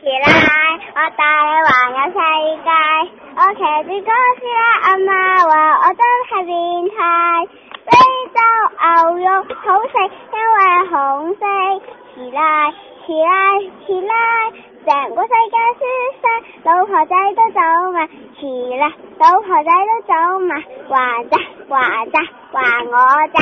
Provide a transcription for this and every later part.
來，我帶你環遊世界。我騎住哥斯拉，阿媽話我真係變態。非洲牛肉好食，因為紅色。遲來，成個世界輸晒，老婆仔都走埋。遲來，老婆仔都走埋，還我債。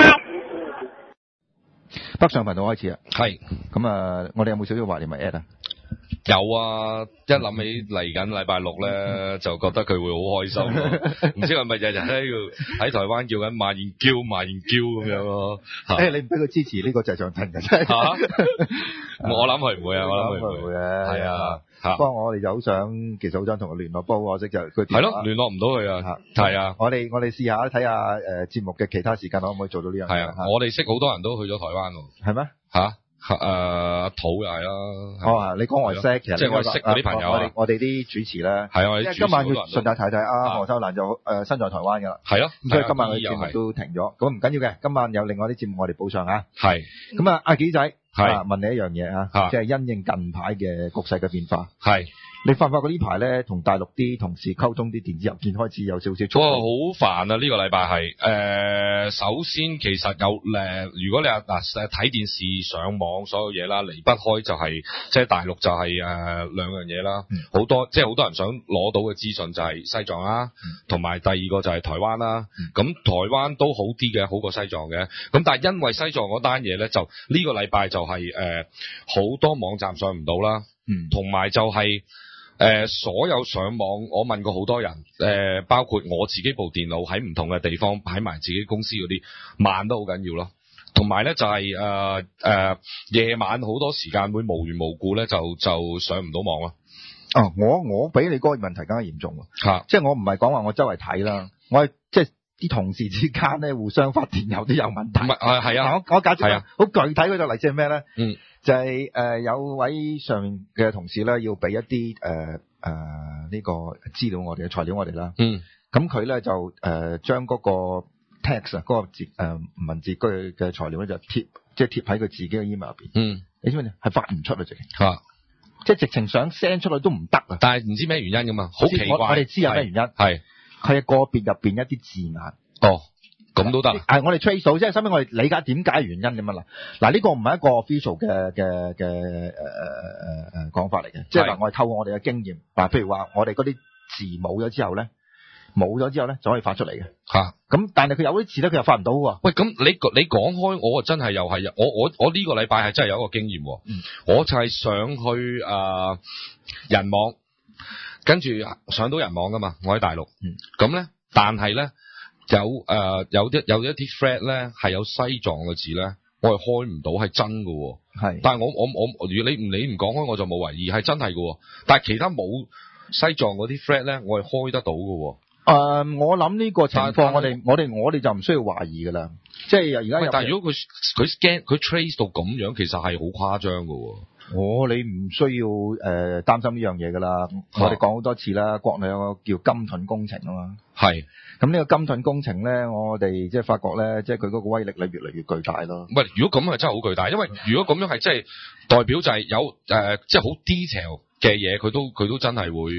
北上頻道開始啊， 係咁啊，我哋有冇少少懷念咪 at 啊？ 有啊，一諗起嚟緊禮拜六咧，就覺得佢會好開心咯。唔知係咪日日喺度喺台灣叫緊馬燕嬌咁樣咯？ 你唔俾佢支持呢個謝長廷嘅真係。 我諗佢唔會啊，我諗佢唔會嘅。 係啊。 不過我哋就其實好想同佢聯絡，不過可惜就佢係咯，聯絡唔到佢啊。係啊， 我哋試下睇下節目嘅其他時間可唔可以做到呢樣嘢？ 係啊，我哋識好多人都去咗台灣喎。係咩？阿土又係啦。 你講我識，其實即係我識嗰啲朋友啊。 我哋啲主持咧，係啊，因為今晚要順帶睇何秀蘭就身在台灣㗎啦。係咯，所以今晚嘅節目都停咗。咁唔緊要嘅，今晚有另外啲節目我哋補上嚇。係。咁啊，阿幾仔。問你一樣嘢即係因應近排嘅局勢嘅變化。係。你發唔發覺呢排咧同大陸啲同事溝通啲電子郵件開始有少少好煩啊！呢個禮拜係首先其實有如果你睇電視上網所有嘢啦，離不開就係即係大陸就係兩樣嘢啦。好多即係好多人想攞到嘅資訊就係西藏啦，同埋第二個就係台灣啦。咁台灣都好啲嘅，好過西藏嘅。咁但係因為西藏嗰單嘢咧，就呢個禮拜就係好多網站上唔到啦。同埋就係所有上網，我問過好多人，包括我自己部電腦喺唔同嘅地方擺埋自己公司嗰啲，慢都好緊要咯。同埋咧就係夜晚好多時間會無緣無故咧就上唔到網咯。 我比你嗰個問題更加嚴重喎。即係我唔係講話我周圍睇啦，我係即係啲同事之間咧互相發電郵都有問題。唔係係啊，我解釋下，好具體嗰個例子係咩咧？就係有位上面嘅同事咧，要俾一啲呢個資料我哋嘅材料我哋啦。咁佢咧就將嗰個 text 嗰個文字句嘅材料咧就貼喺佢自己嘅 email 入邊。你知唔知係發唔出啊？直情即係直情想 send 出去都唔得啊！但係唔知咩原因噶嘛，好奇怪。我哋知有咩原因，係個別入邊一啲字眼。咁都得，係我哋 trace 到，即係收尾我哋理解點解原因咁樣啦。嗱，呢個唔係一個 official 嘅講法嚟嘅，即係嗱，我哋透過我哋嘅經驗，譬如話我哋嗰啲字冇咗之後咧就可以發出嚟嘅。咁但係佢有啲字咧，佢又發唔到喎。喂，咁你講開，我真係又係我呢個禮拜係真係有一個經驗。我就係上去人網，跟住上到人網噶嘛，我喺大陸。咁咧，但係咧。有一啲 thread 咧係有西藏嘅字咧，我係開唔到，係真嘅喎。係，但係我如果你唔講開，我就冇懷疑係真係嘅喎。但係其他冇西藏嗰啲 thread 咧，我係開得到嘅喎。我諗呢個情況，我哋就唔需要懷疑㗎啦。即係而家但係如果佢 scan 佢 trace 到咁樣，其實係好誇張嘅喎。你唔需要擔心呢樣嘢㗎啦。我哋講好多次啦，國內有個叫金盾工程啊嘛。係。咁呢個金盾工程咧，我哋即係發覺咧，即係佢嗰個威力咧越嚟越巨大咯。唔係，如果咁係真係好巨大，因為如果咁樣係即係代表就係有即係好 detail 嘅嘢，佢都真係會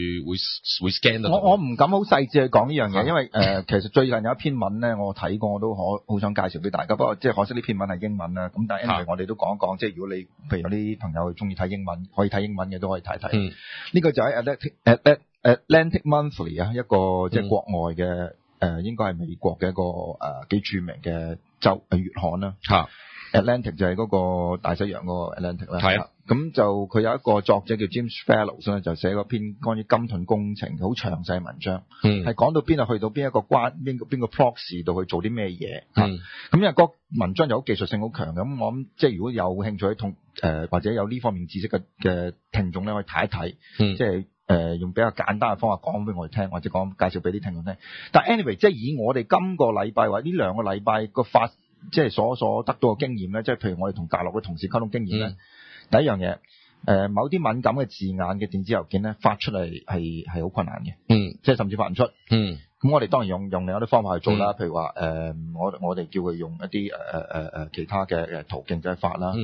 scan 到。我唔敢好細緻去講呢樣嘢，因為其實最近有一篇文咧，我睇過，我都好想介紹俾大家。不過即係可惜呢篇文係英文啦。咁但係 anyway 我哋都講一講，即係如果你譬如有啲朋友中意睇英文，可以睇英文嘅都可以睇睇。呢個就喺Atlantic Monthly 啊，一個即係國外嘅應該係美國嘅一個幾著名嘅月刊啦。Atlantic 就係嗰個大西洋嗰個 Atlantic 啦。係啊。咁就佢有一個作者叫 James Fallows 咧，就寫嗰篇關於金盾工程好詳細嘅文章。係講到邊度去到邊一個邊個 proxy 度去做啲咩嘢。咁因為個文章就好技術性好強嘅，咁我諗即係如果有興趣或者有呢方面知識嘅聽眾咧，可以睇一睇。即係用比較簡單嘅方法講俾我哋聽，或者介紹俾啲聽眾聽。但 anyway 即係以我哋今個禮拜或者呢兩個禮拜個即係所得到嘅經驗咧，即係譬如我哋同大陸嘅同事溝通經驗咧，第一樣嘢，某啲敏感嘅字眼嘅電子郵件咧發出嚟係好困難嘅，即係甚至發唔出，咁我哋當然用另外啲方法去做啦，譬如話我哋叫佢用一啲其他嘅途徑就係發啦，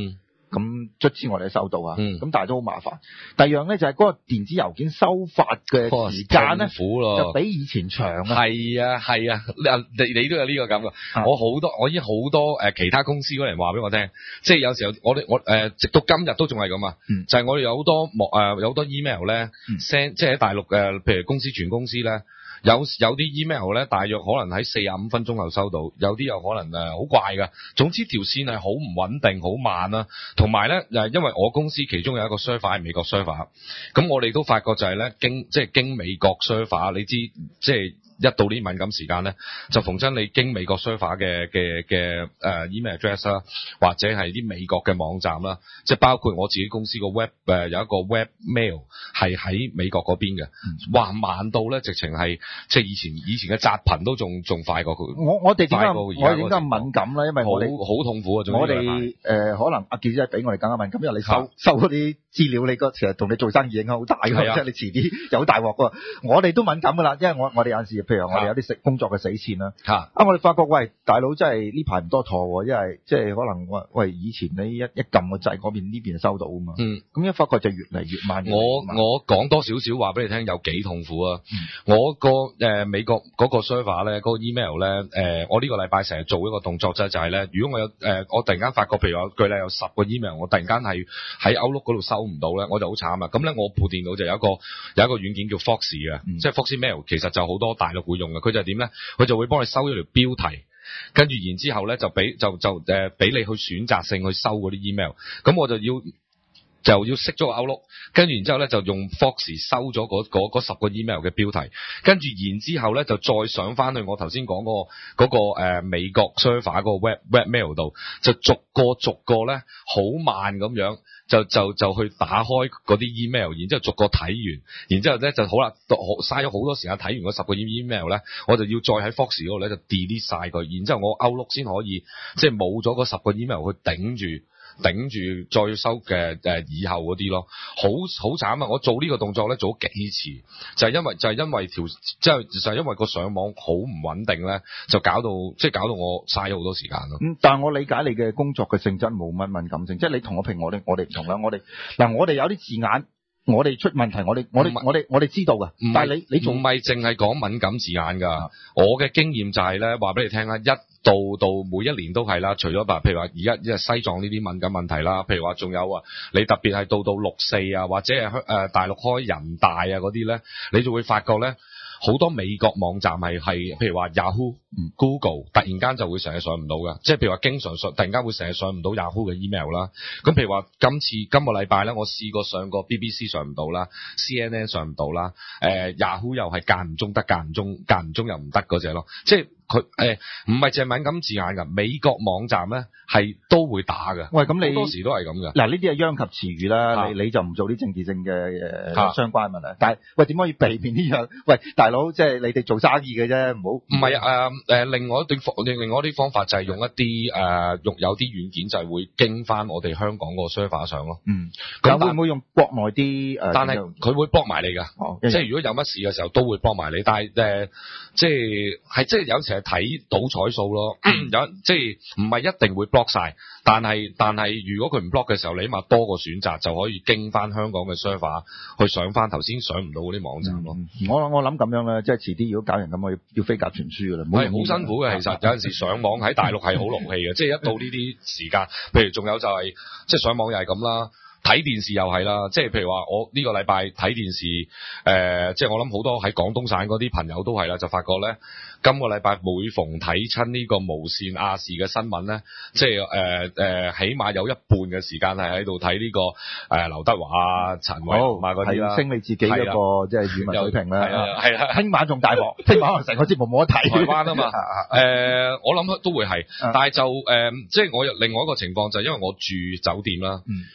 咁卒之我哋收到啊，咁但係都好麻煩。第二樣咧就係嗰個電子郵件收發嘅時間咧，就比以前長啊。 係啊，你都有呢個感覺。我已經好多其他公司嗰啲人話俾我聽，即係有時候我直到今日都仲係咁啊。就係我哋有好多 email 咧 send，即係喺大陸嘅，譬如公司全公司咧。有啲 email 咧，大約可能喺45分鐘後收到，有啲又可能好怪㗎。總之條線係好唔穩定，好慢啦。同埋咧，因為我公司其中有一個 server 係美國 server， 咁我哋都發覺就係咧經美國 server， 你知即係。一到呢敏感時間咧，就逢親你經美國 server 嘅email address 啦，或者係啲美國嘅網站啦，即係包括我自己公司個 web 有一個 web mail 係喺美國嗰邊嘅，哇慢到咧直情係即係以前嘅刷頻都仲快過佢。我哋點解敏感咧？因為我哋好痛苦啊！ 我哋可能阿健仔比我哋更加敏感，因為你收嗰啲資料，你其實同你做生意影響好大㗎，即係你遲啲有大鑊㗎。我哋都敏感㗎啦，因為我哋有陣時。譬如我哋有啲工作嘅死線啦，我哋發覺喂大佬真係呢排唔多妥喎，因為即係可能喂以前你一撳個掣嗰邊呢邊收到啊嘛，咁一發覺就越嚟越慢。 我講多少少話俾你聽有幾痛苦啊！我個美國嗰個 server 咧，嗰個 email 咧，我呢個禮拜成日做一個動作就係咧，如果我有我突然間發覺，譬如我舉例有10個 email， 我突然間係喺 Outlook 嗰度收唔到咧，我就好慘啊！咁咧我部電腦就有一個軟件叫 Foxy 嘅，即係 Foxy Mail， 其實就好多大陸會用嘅，佢就係點咧？佢就會幫你收咗條標題，跟住然之後咧就俾你去選擇性去收嗰啲 email。咁我就要熄咗個 Outlook，跟住然之後咧就用 Foxy 收咗嗰10個 email 嘅標題，跟住然之後咧就再上翻去我頭先講嗰個美國 server 嗰個 web mail 度，就逐個咧好慢咁樣。就去打開嗰啲 email， 然之後逐個睇完，然之後咧就好啦，嘥咗好多時間睇完嗰10個 email 咧，我就要再喺 Foxy 嗰度咧就 delete 晒佢，然之後我 Outlook 先可以即係冇咗嗰10個 email 去頂住再收嘅以後嗰啲咯，好慘啊！我做呢個動作咧做咗幾次，就係因為個上網好唔穩定咧，就搞到我嘥咗好多時間咯。 但係我理解你嘅工作嘅性質冇乜敏感性，即係你同我哋唔同啦。我哋有啲字眼，我哋出問題，我哋知道㗎。但係你仲唔係淨係講敏感字眼㗎？我嘅經驗就係咧，話俾你聽啦，到每一年都係啦，除咗譬如話而家西藏呢啲敏感問題啦，譬如話仲有你特別係到6·4啊，或者係大陸開人大啊嗰啲咧，你就會發覺咧。好多美國網站係譬如話 Yahoo、Google 突然間就會成日上唔到㗎，即係譬如話經常突然間會成日上唔到 Yahoo 嘅 email 啦。咁譬如話今個禮拜咧，我試過上過 BBC 上唔到啦 ，CNN 上唔到啦，Yahoo 又係間唔中得，間唔中又唔得嗰隻咯，即係。佢唔係淨係敏感字眼㗎，美國網站咧係都會打㗎。喂，咁你好多時都係咁㗎。嗱，呢啲係殃及詞語啦，你就唔做啲政治性嘅相關問題。但係喂，點可以避免呢樣？喂，大佬，即係你哋做生意嘅啫，唔好。唔係另外一啲方法就係用一啲有啲軟件就係會經翻我哋香港個 server 上咯。咁會唔會用國內啲但係佢會 block 埋你㗎，即係如果有乜事嘅時候都會 block 埋你。但係即係有時。睇賭彩數咯，即係唔係一定會 block 晒，但係如果佢唔 block 嘅時候，你起碼多個選擇就可以經翻香港嘅 server 去上翻頭先上唔到嗰啲網站咯。 我諗咁樣咧，即係遲啲如果搞人咁，我要飛鴿傳書噶啦， 係好辛苦嘅。其實有陣時上網喺大陸係好勞氣嘅，即係一到呢啲時間，譬如仲有就係即係上網又係咁啦。睇電視又係啦，即係譬如話我呢個禮拜睇電視，即係我諗好多喺廣東省嗰啲朋友都係啦，就發覺咧，今個禮拜每逢睇親呢個無線亞視嘅新聞咧，即係起碼有一半嘅時間係喺度睇呢個劉德華啊、陳偉雄啊嗰啲啦， 提升你自己一個即係語文水平啦。 係啦， 聽晚仲大鑊，聽晚可能成個節目冇得睇。 台灣啊嘛，我諗都會係，但係就即係我另外一個情況就係因為我住酒店啦，咁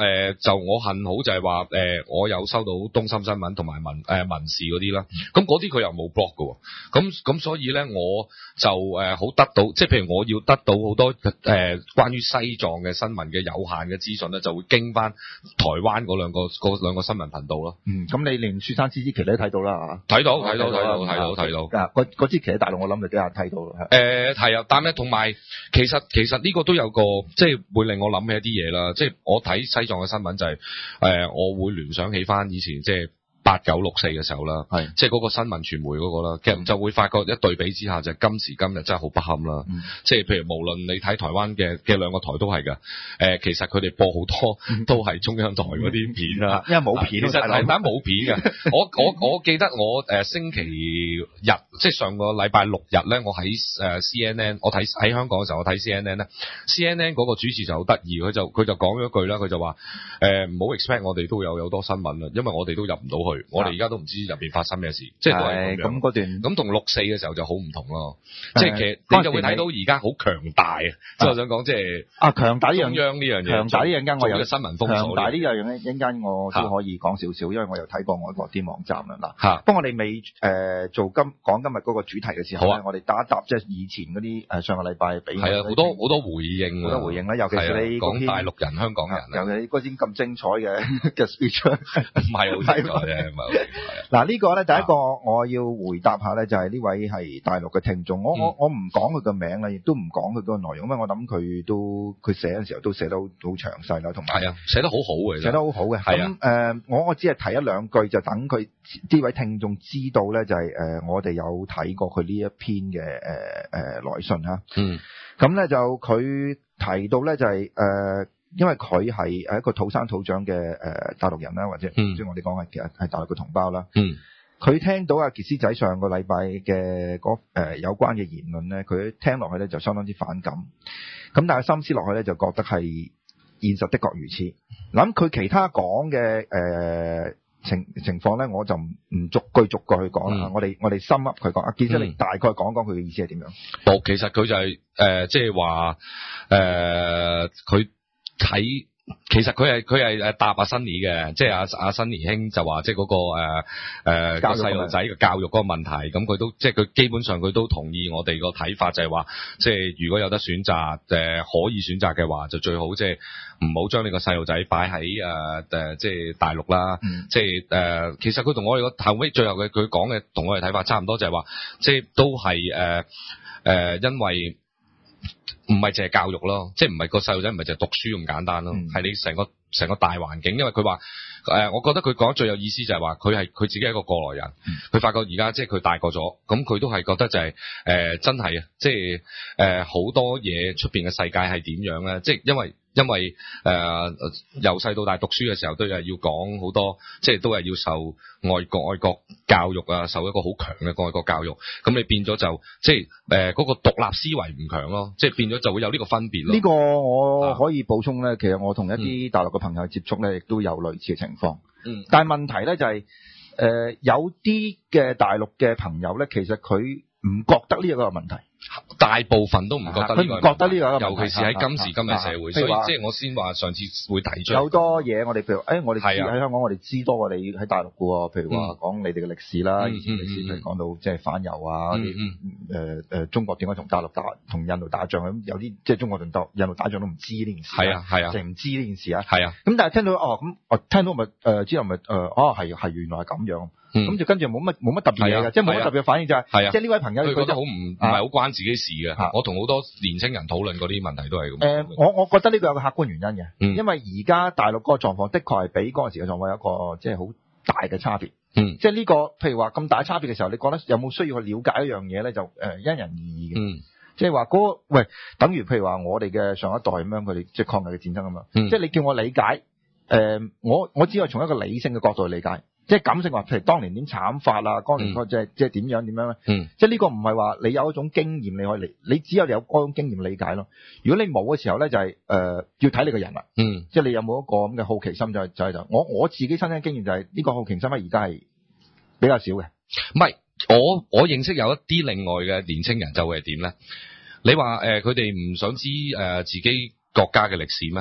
就我幸好就係話我有收到東森新聞同埋民視嗰啲啦，咁嗰啲佢又冇 block 㗎喎，咁所以咧我就好得到，即係譬如我要得到好多關於西藏嘅新聞嘅有限嘅資訊咧，就會經翻台灣嗰兩個新聞頻道咯。 咁你連雪山獅子旗都睇到啦嚇？睇到。嗰支旗喺大陸我諗就幾人睇到咯。 係啊，但係同埋其實呢個都有個即係會令我諗起一啲嘢啦，即係我睇西藏嘅新聞就係我會聯想起翻以前即係8964嘅時候啦，即係嗰個新聞傳媒嗰個啦，其實就會發覺一對比之下就係今時今日真係好不堪啦。即係譬如無論你睇台灣嘅兩個台都係㗎，其實佢哋播好多都係中央台嗰啲片啦， 因為冇片， 其實係冇片嘅。我記得我星期日即係上個禮拜六日咧，我喺CNN， 我睇喺香港嘅時候我睇 CNN 咧，CNN 嗰個主持就好得意，佢就講咗一句啦，佢就話唔好 expect 我哋都有多新聞啦，因為我哋都入唔到去。我哋而家都唔知入邊發生咩事，即係都係咁嗰段。咁同64嘅時候就好唔同咯，即係其實你就會睇到而家好強大啊！即係我想講，即係強大呢樣嘢，強大呢樣間我有新聞封鎖。強大呢樣嘢一陣間我都可以講少少，因為我又睇過外國啲網站啦。嗱，不過我哋未講今日嗰個主題嘅時候咧，我哋打一答即係以前嗰啲上個禮拜俾係啊好多回應，好多回應啦，尤其是你講大陸人、香港人，尤其你嗰啲咁精彩嘅 speech， 唔係好精彩嘅。嗱，呢個咧第一個我要回答下咧，就係呢位係大陸嘅聽眾，我唔講佢個名啦，亦都唔講佢嗰個內容，因為我諗佢寫嘅時候都寫得好詳細啦，同埋係啊寫得好好嘅，寫得好好嘅。咁我只係提一兩句，就等佢呢位聽眾知道咧，就係我哋有睇過佢呢一篇嘅來信嚇。咁咧就佢提到咧就係因為佢係一個土生土長嘅大陸人啦，或者即係我哋講係其實係大陸嘅同胞啦。佢聽到阿傑斯仔上個禮拜嘅有關嘅言論咧，佢聽落去咧就相當之反感。咁但係深思落去咧，就覺得係現實的確如此。諗佢其他講嘅情況咧，我就唔逐句去講啦。我哋深入佢講。阿傑斯你大概講講佢嘅意思係點樣？ 其實佢就係即係話佢。其實佢係答阿 Sunny 嘅，即係阿 Sunny 兄就話即係嗰個細路仔嘅教育嗰個問題，咁佢都即係佢基本上佢都同意我哋個睇法，就係話即係如果有得選擇可以選擇嘅話，就最好即係唔好將你個細路仔擺喺即係大陸啦。即係其實佢同我哋個後尾最後嘅佢講嘅同我哋睇法差唔多，就係話即係都係因為。唔係淨係教育咯，即係唔係個細路仔唔係淨係讀書咁簡單咯，係你成個大環境。因為佢話我覺得佢講得最有意思就係話佢自己係一個過來人，佢發覺而家即係佢大個咗，咁佢都係覺得就係真係啊，即係好多嘢出邊嘅世界係點樣咧？即係因為由細到大讀書嘅時候都係要講好多，即係都係要受愛國教育啊，受一個好強嘅愛國教育。咁你變咗就即係嗰個獨立思維唔強咯，即係變咗就會有呢個分別咯。呢個我可以補充咧，其實我同一啲大陸嘅朋友接觸咧，亦都有類似嘅情況。但係問題咧就係有啲嘅大陸嘅朋友咧，其實佢唔覺得呢一個問題。 大部分都唔覺得呢個，佢唔覺得呢個，尤其是喺今時今日社會，所以即係我先話上次會提出有多嘢，我哋譬如我哋喺香港，我哋知多過你喺大陸嘅喎。譬如話講你哋嘅歷史啦，以前歷史譬如講到即係反右啊，中國點解同大陸同印度打仗咁？有啲即係中國同印度打仗都唔知呢件事，淨唔知呢件事啊。咁但係聽到咁我聽到咪之後咪係原來係咁樣。咁就跟住冇乜特別嘢嘅，即係冇乜特別嘅反應就係，即係呢位朋友佢覺得好唔係好關自己事嘅。我同好多年青人討論嗰啲問題都係咁。 我覺得呢個有個客觀原因嘅，因為而家大陸嗰個狀況的確係比嗰陣時嘅狀況有一個即係好大嘅差別。即係呢個譬如話咁大差別嘅時候，你覺得有冇需要去了解一樣嘢咧？就因人而異嘅。即係話嗰個等於譬如話我哋嘅上一代咁樣，佢哋即係抗日嘅戰爭咁樣。即係你叫我理解，我只係從一個理性嘅角度去理解。即係感性話，譬如當年點慘法啊，當年即係點樣咧？即係呢個唔係話你有一種經驗你可以你只有你有嗰種經驗理解咯。如果你冇嘅時候咧，就係要睇你個人啦。即係你有冇一個咁嘅好奇心就係我自己親身經驗就係呢個好奇心而家係比較少嘅。 唔係我認識有一啲另外嘅年青人就會係點咧？你話佢哋唔想知自己國家嘅歷史咩？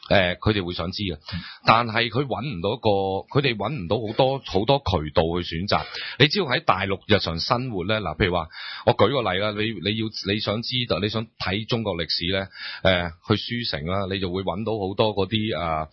佢哋會想知嘅，但係佢佢哋揾唔到好多渠道去選擇。你只要喺大陸日常生活咧，嗱，譬如話，我舉個例啦，你想知道，你想睇中國歷史咧，去書城啦，你就會揾到好多嗰啲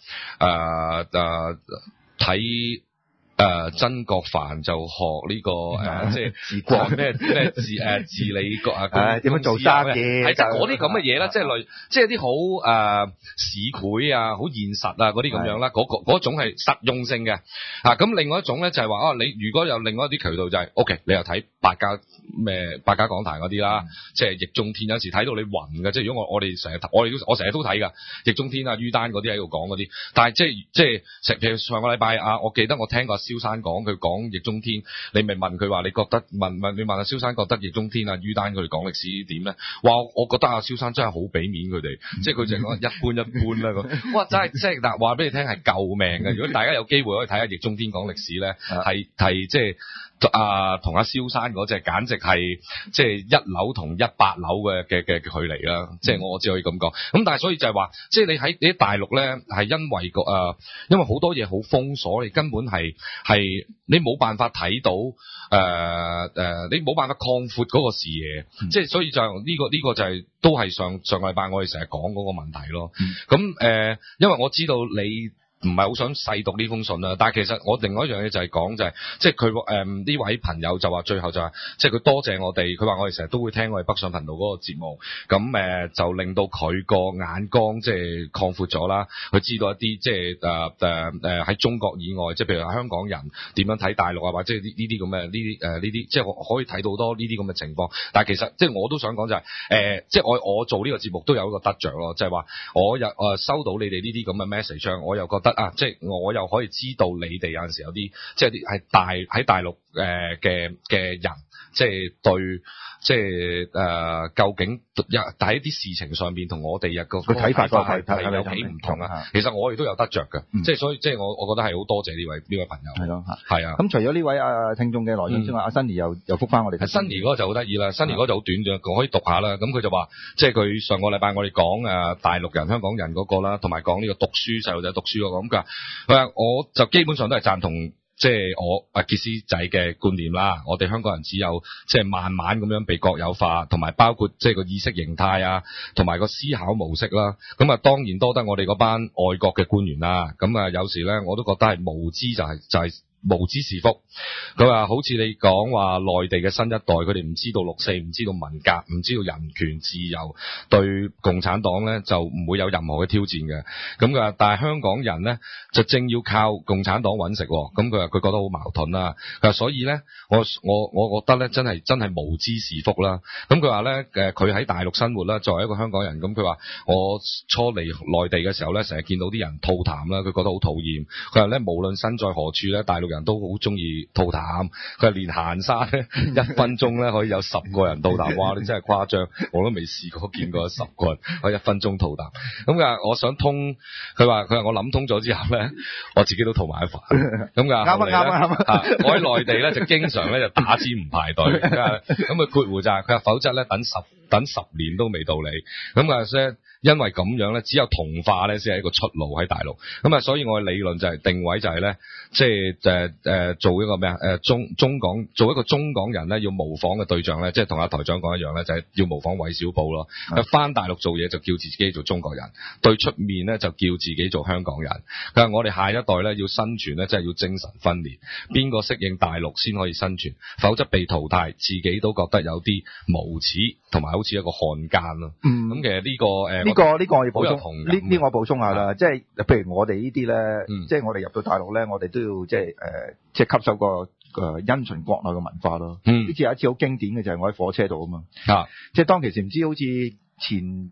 睇。曾國藩就學呢個即係治國咩治理國點樣做生意， 係就嗰啲咁嘅嘢啦，即係啲好市儈啊，好現實啊嗰啲咁樣啦，嗰種係實用性嘅。咁另外一種咧就係話你如果有另外一啲渠道就係 OK， 你又睇百家講壇嗰啲啦，即係易中天有時睇到你暈嘅，即係如果我哋成日我成日都睇㗎，易中天啊、于丹嗰啲喺度講嗰啲，但係即係譬如上個禮拜我記得我聽過蕭生佢講易中天，你咪問佢話你覺得你問阿蕭生覺得易中天啊、于丹佢哋講歷史點咧？哇！我覺得阿蕭生真係好俾面佢哋，即係佢就講一般啦咁。哇！真係但話俾你聽係救命嘅。如果大家有機會可以睇下易中天講歷史咧，係即係。同阿蕭山嗰隻簡直係即係1樓同100樓嘅距離啦，即係我只可以咁講。咁但係所以就係話，即係你喺大陸咧，係因為好多嘢好封鎖，你根本係你冇辦法睇到你冇辦法擴闊嗰個視野，即係所以就呢個就係都係上個禮拜我哋成日講嗰個問題咯。咁因為我知道你唔係好想細讀呢封信啦，但係其實我另外一樣嘢就係講就係，即係佢呢位朋友就話最後就係，即係佢多謝我哋，佢話我哋成日都會聽我哋北上頻道嗰個節目，咁就令到佢個眼光即係擴闊咗啦，佢知道一啲即係喺中國以外，即係譬如香港人點樣睇大陸啊，或者呢啲咁嘅呢啲，即係我可以睇到好多呢啲咁嘅情況。但係其實即係我都想講就係，即係我做呢個節目都有一個得着咯，就係話我又收到你哋呢啲咁嘅 message， 我又覺得。即係我又可以知道你哋有陣時有啲，即係啲係喺大陸嘅人，即係對，即係究竟喺一啲事情上面同我哋個睇法係有幾唔同啊？其實我哋都有得着嘅，即係所以即係我覺得係好多謝呢位朋友。係咯，係啊。咁除咗呢位聽眾嘅來信之外，阿 Sunny 又覆翻我哋。 Sunny 嗰個就好得意啦，Sunny 嗰個就好短嘅，我可以讀下啦。咁佢就話，即係佢上個禮拜我哋講大陸人、香港人嗰個啦，同埋講呢個讀書細路仔讀書嗰個咁㗎。佢話我就基本上都係贊同。即係我傑斯仔嘅觀念啦，我哋香港人只有即係慢慢咁樣被國有化，同埋包括即係個意識形態啊，同埋個思考模式啦。咁啊，當然多得我哋嗰班外國嘅官員啦。咁啊，有時咧我都覺得係無知就係無知是福。佢話好似你講話內地嘅新一代，佢哋唔知道六四，唔知道文革，唔知道人權自由，對共產黨咧就唔會有任何嘅挑戰嘅。咁佢話，但係香港人咧就正要靠共產黨搵食。咁佢話佢覺得好矛盾啦。佢話所以咧，我覺得咧真係無知是福啦。咁佢話咧，佢喺大陸生活啦，作為一個香港人，咁佢話我初嚟內地嘅時候咧，成日見到啲人吐痰啦，佢覺得好討厭。佢話咧，無論身在何處咧，大陸人都好中意吐痰。佢話連行山咧1分鐘咧可以有10個人吐痰，哇！你真係誇張，我都未試過見過10個人可以1分鐘吐痰。咁佢話我想通，佢話我諗通咗之後咧，我自己都吐埋一飯。咁佢話啱。我喺內地咧就經常咧就打尖唔排隊。咁佢括弧就係佢話否則咧等10年都未到你。咁啊所以因為咁樣咧，只有同化咧先係一個出路喺大陸。咁啊，所以我嘅理論就係定位就係咧，即係做一個咩啊？中港做一個中港人咧，要模仿嘅對象咧，即係同阿台長講一樣咧，就係要模仿韋小寶咯。返大陸做嘢就叫自己做中國人，對出面咧就叫自己做香港人。佢話我哋下一代咧要生存咧，真係要精神分裂，邊個適應大陸先可以生存，否則被淘汰，自己都覺得有啲無恥，同埋好似一個漢奸咯。咁其實呢個呢個我要補充，呢個我補充下啦，即係譬如我哋呢啲咧，即係我哋入到大陸咧，我哋都要即係吸收個因循國內嘅文化咯。呢次有一次好經典嘅就係我喺火車度啊嘛，即係當其時唔知好似前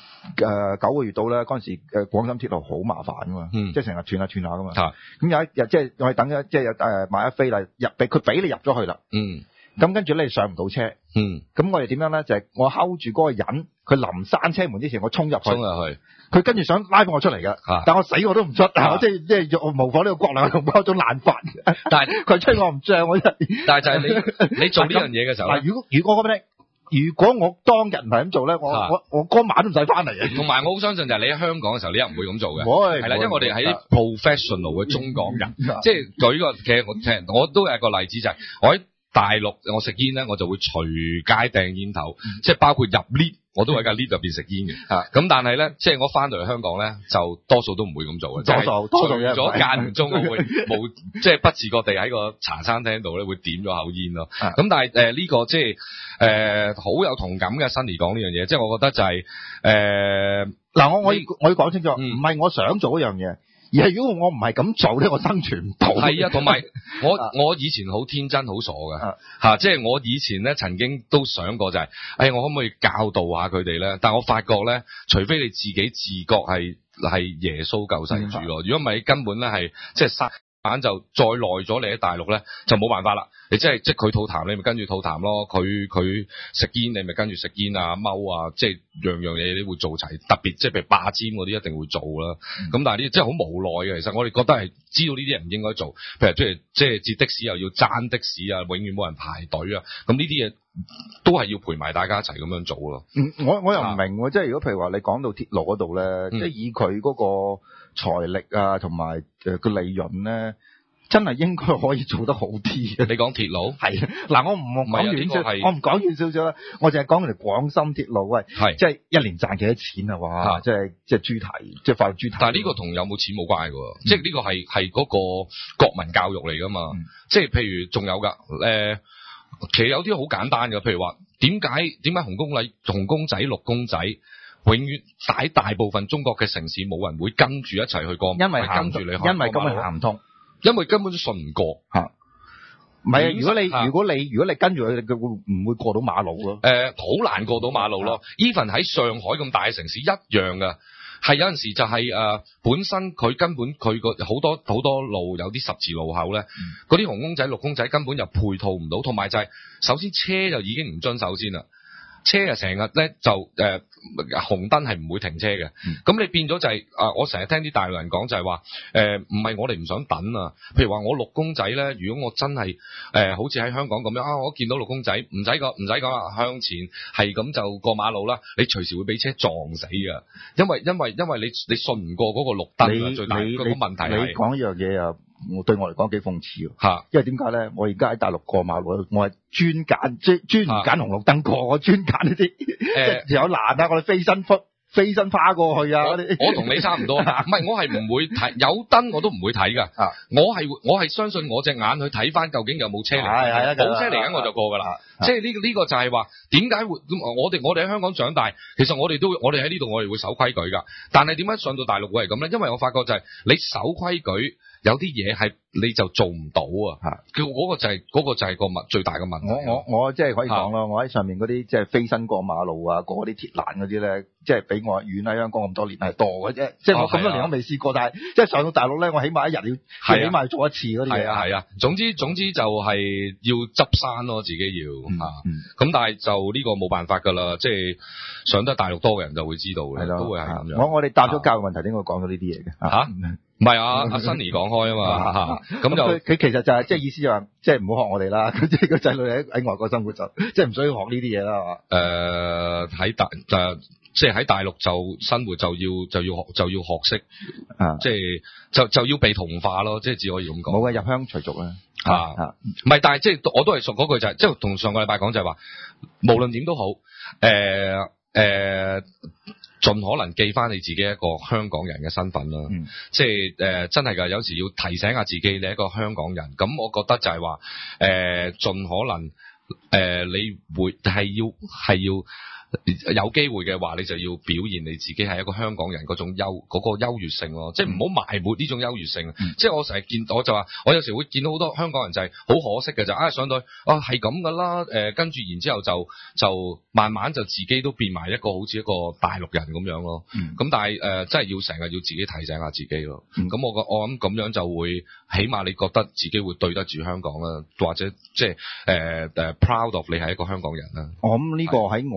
9個月到咧，嗰陣時廣深鐵路好麻煩噶嘛，即係成日斷下噶嘛。咁有一日即係我哋等咗，即係買咗飛啦，佢俾你入咗去啦。咁跟住你上唔到車。咁我哋點樣咧？就係我 hold 住嗰個人，佢臨閂車門之前，我衝入去。佢跟住想拉翻我出嚟㗎，但我死我都唔出。即係模仿呢個國內同胞種爛法。但係佢吹我唔脹，我真係。但係就係你做呢樣嘢嘅時候，如果我覺得如果我當日唔係咁做咧，我嗰晚都唔使翻嚟嘅。 同埋我好相信就係你喺香港嘅時候，你一唔會咁做嘅。係啦，因為我哋係啲 professional 嘅中港人，即係舉個其實我都有一個例子就係我喺大陸我食煙咧，我就會隨街掟煙頭，即係包括入 lift。我都喺架 lift 入邊食煙嘅，咁但係咧，即係我翻到嚟香港咧，就多數都唔會咁做嘅，多數咗間唔中我會冇，即係不自覺地喺個茶餐廳度咧會點咗口煙咯。咁但係呢個即係好有同感嘅Sunny講呢樣嘢，即係我覺得就係嗱我要講清楚，唔係我想做一樣嘢。而係如果我唔係咁做咧，我生存唔到。 係啊，同埋我以前好天真好傻㗎，即係我以前咧曾經都想過就係，我可唔可以教導下佢哋咧？但我發覺咧，除非你自己自覺係耶穌救世主咯，如果唔係根本咧係即係反就再耐咗你喺大陸咧就冇辦法啦。你即係佢吐痰，你咪跟住吐痰咯。佢食煙，你咪跟住食煙啊、踎啊，即係樣樣嘢你會做齊。特別即係譬如霸尖嗰啲一定會做啦。咁但係呢啲真係好無奈嘅。其實我哋覺得係知道呢啲人唔應該做。譬如即係截的士又要爭的士啊，永遠冇人排隊啊。咁呢啲嘢都係要陪埋大家一齊咁樣做咯。 我又唔明喎，即係如果譬如話你講到鐵路嗰度咧，即係以佢嗰個財力啊同埋個利潤咧。真係應該可以做得好啲嘅。你講鐵路係嗱，我唔講遠少，我唔講遠少少啦，我淨係講佢哋廣深鐵路喂，即係一年賺幾多錢啊？哇！即係豬蹄，即係發豬蹄。 但係呢個同有冇錢冇關係嘅，即係呢個係嗰個國民教育嚟㗎嘛。即係譬如仲有㗎，其實有啲好簡單嘅，譬如話點解紅公仔、綠公仔永遠大部分中國嘅城市冇人會跟住一齊去過， 因為跟住你，因為根本行唔通。 因為根本都信唔過吓，唔係啊！如果你跟住佢會唔會過到馬路咯？ 好難過到馬路咯。even 喺上海咁大嘅城市一樣噶，係有陣時就係本身佢根本佢個好多路有啲十字路口咧，嗰啲紅公仔、綠公仔根本就配套唔到，同埋就係首先車就已經唔遵守先啦。車啊，成日咧就紅燈係唔會停車嘅，咁你變咗就係我成日聽啲大陸人講就係話唔係我哋唔想等啊，譬如話我綠公仔咧，如果我真係好似喺香港咁樣我見到綠公仔唔使講啦，向前係咁就過馬路啦，你隨時會俾車撞死㗎，因為你信唔過嗰個綠燈啊，最大嗰個問題係你講一樣嘢啊，對我嚟講幾諷刺喎，因為點解咧？我而家喺大陸過馬路，我係專唔揀紅綠燈過，我專揀呢啲即係有難啊！我哋飛身花過去啊！ 我同你差唔多，唔係我係唔會睇有燈我都唔會睇㗎，我係相信我隻眼去睇翻究竟有冇車嚟，冇車嚟緊我就過㗎啦。即係呢個就係話點解會我哋喺香港長大，其實我哋喺呢度我哋會守規矩㗎，但係點解上到大陸會係咁咧？因為我發覺就係你守規矩。有啲嘢係你就做唔到啊！佢嗰個就係個最大嘅問題。 我即係可以講咯，我喺上面嗰啲即係飛身過馬路啊，過嗰啲鐵欄嗰啲咧，即係比我遠喺香港咁多年係多嘅啫。即係我咁多年都未試過，但係即係上到大陸咧，我起碼一日要起碼做一次嗰啲嘢。 係啊，總之就係要執生咯，自己要咁但係就呢個冇辦法㗎啦，即係上得大陸多嘅人就會知道嘅，都會係咁樣。 我哋答咗教育問題，點解講到呢啲嘢嘅唔係阿Sunny 講開啊嘛，咁就佢其實就係即係意思就話，即係唔好學我哋啦。佢即係個仔女喺外國生活就即係唔需要學呢啲嘢啦，係嘛？ 即係喺大陸就生活就要學識，即係就要被同化咯，即係只可以咁講。 冇嘅，入鄉隨俗啦。 唔係，但係即係我都係熟嗰句就係，即係同上個禮拜講就係話，無論點都好，盡可能記翻你自己一個香港人嘅身份啦，即係真係㗎，有時要提醒下自己你係一個香港人。咁我覺得就係話盡可能你會係要有機會嘅話，你就要表現你自己係一個香港人嗰種嗰個優越性咯，即係唔好埋沒呢種優越性。即係我成日見我就話，我有時會見到好多香港人就係好可惜嘅就上到去係咁噶啦，跟住然之後就慢慢就自己都變埋一個好似一個大陸人咁樣咯。咁但係真係要成日要自己提醒下自己咯。咁我諗咁樣就會起碼你覺得自己會對得住香港啦，或者即係proud of 你係一個香港人啦。 我諗呢個喺我哋嚟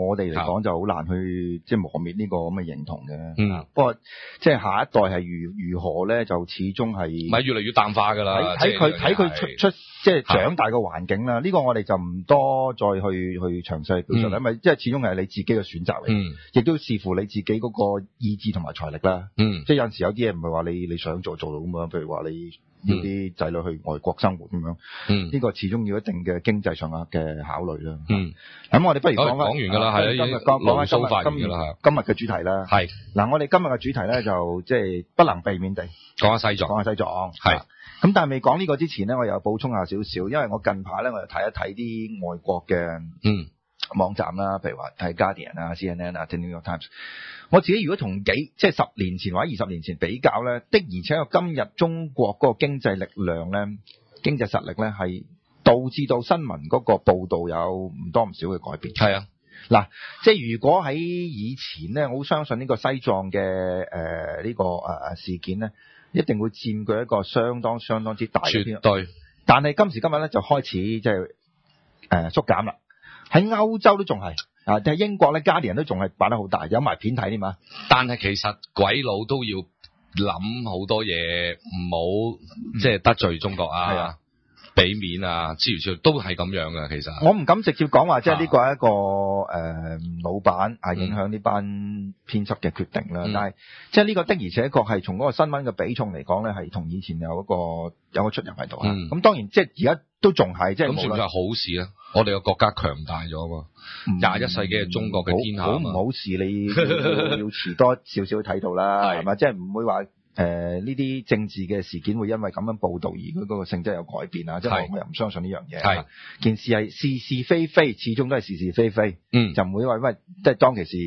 講就好難去即係磨滅呢個咁嘅認同嘅。不過即係下一代係如何咧，就始終係咪越嚟越淡化㗎啦。 睇佢出即係長大嘅環境啦。呢個我哋就唔多再去詳細表述啦，因為即係始終係你自己嘅選擇嚟，亦都視乎你自己嗰個意志同埋財力啦。即係有陣時有啲嘢唔係話你想做到咁樣，譬如話你要啲仔女去外國生活咁樣，呢個始終要一定嘅經濟上嘅考慮啦。咁我哋不如講完㗎啦，係今日講今日嘅主題啦。係嗱，我哋今日嘅主題咧就即係不能避免地講下西藏。係咁，但係未講呢個之前咧，我又補充下少少，因為我近排咧我又睇一睇啲外國嘅網站啦，譬如話睇 Guardian 啊、CNN 啊、The New York Times。我自己如果同即係10年前或者20年前比較咧，的而且確今日中國嗰個經濟力量咧、經濟實力咧，係導致到新聞嗰個報導有唔多唔少嘅改變。係啊，嗱，即係如果喺以前咧，我好相信呢個西藏嘅呢個事件咧，一定會佔據一個相當之大嘅絕對。但係今時今日咧就開始即係縮減啦。喺歐洲都仲係。喺英國咧，Guardian都仲係擺得好大，有埋片睇添嘛。但係其實鬼佬都要諗好多嘢，唔好即係得罪中國啊，俾面啊，諸如此類都係咁樣嘅。其實我唔敢直接講話，即係呢個係一個老闆影響呢班編輯嘅決定啦。但係即係呢個的而且確係從嗰個新聞嘅比重嚟講咧，係同以前有個出入喺度。咁當然即係而家都仲係即係咁算唔算係好事啊？我哋個國家強大咗嘛，21世紀嘅中國嘅天下好唔好事？你要遲多少少睇到啦，係嘛？即係唔會話呢啲政治嘅事件會因為咁樣報導而佢嗰個性質有改變啊！即係我又唔相信呢樣嘢。係件事係是非非，始終都係是非非。就唔會話因為即係當其時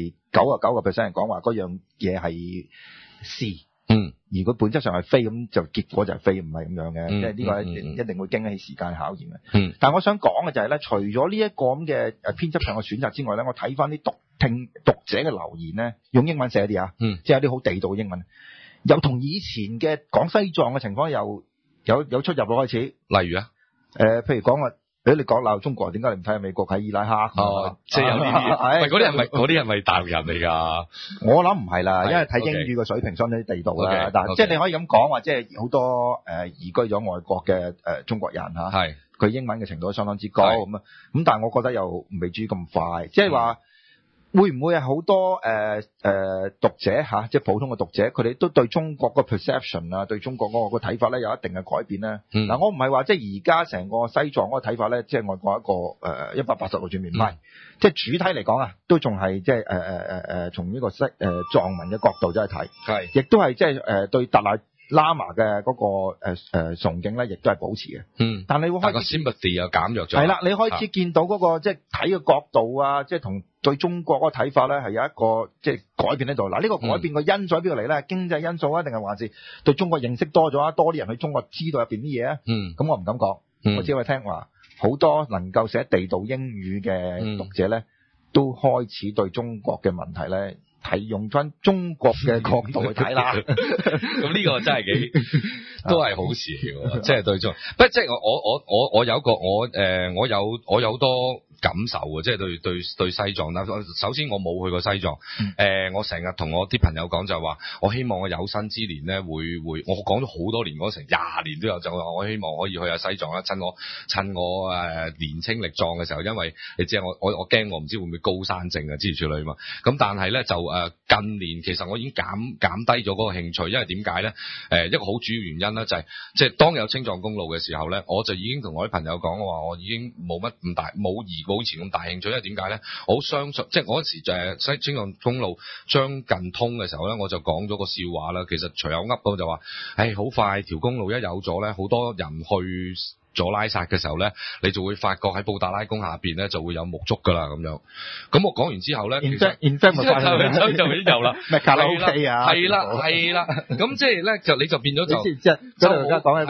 99%人講話嗰樣嘢係是。而佢本質上係非，咁就結果就係非，唔係咁樣嘅。即係呢個一定會經得起時間考驗嘅。但係我想講嘅就係咧，除咗呢一個咁嘅編輯上嘅選擇之外咧，我睇翻啲讀者嘅留言咧，用英文寫啲即係有啲好地道嘅英文，又同以前嘅講西藏嘅情況有出入咯開始。例如譬如講話。你講鬧中國，點解你唔睇下美國喺伊拉克？即係有呢啲。喂，嗰啲係咪大陸人嚟㗎？我諗唔係啦，因為睇英語嘅水平相當地道啦。但即係你可以咁講話，即係好多移居咗外國嘅中國人嚇，佢英文嘅程度都相當之高咁啊。咁但係我覺得又未至於咁快，即係話會唔會係好多讀者即係普通嘅讀者，佢哋都對中國個 perception 啊，對中國嗰個睇法咧有一定嘅改變咧。嗱，我唔係話即係而家成個西藏嗰個睇法咧，即係外國一個180度轉變，唔係，即係主體嚟講啊，都仲係即係從呢個藏民嘅角度真係睇，亦都係即係對達賴喇嘛嘅嗰個崇敬咧，亦都係保持嘅。但你會開始 sympathy 又減弱咗。係啦，你開始見到嗰個即係睇嘅角度啊，即係同對中國嗰個睇法咧，係有一個即係改變喺度。嗱，呢個改變個因素喺邊度嚟咧？經濟因素啊，定係還是對中國認識多咗啊？多啲人去中國知道入邊啲嘢啊？咁我唔敢講，我只係聽話，好多能夠寫地道英語嘅讀者咧，都開始對中國嘅問題咧。係用翻中國嘅角度去睇啦，咁呢個真係幾都係好事嚟嘅，即係對中。不即係我有一個我有好多感受嘅，即係對西藏啦。首先我冇去過西藏，我成日同我啲朋友講就係話，我希望我有生之年咧會，我講咗好多年，講成20年都有，就話我希望可以去下西藏啦，趁我年青力壯嘅時候，因為你知我驚我唔知會唔會高山症啊之類嘛。咁但係咧就近年其實我已經減低咗嗰個興趣，因為點解咧？一個好主要原因咧就係即係當有青藏公路嘅時候咧，我就已經同我啲朋友講，我話我已經冇乜咁大冇以前咁大興趣，因為點解咧？我好相信，即係嗰陣時青藏公路將近通嘅時候咧，我就講咗個笑話啦。其實隨口噏到就話，好快條公路一有咗咧，好多人去咗拉薩嘅時候咧，你就會發覺喺布達拉宮下邊咧就會有沐足噶啦咁樣。咁我講完之後咧，其實就已經有啦，咩卡拉 OK 啊，係啦。咁即係咧就你就變咗就即係而家講係啦。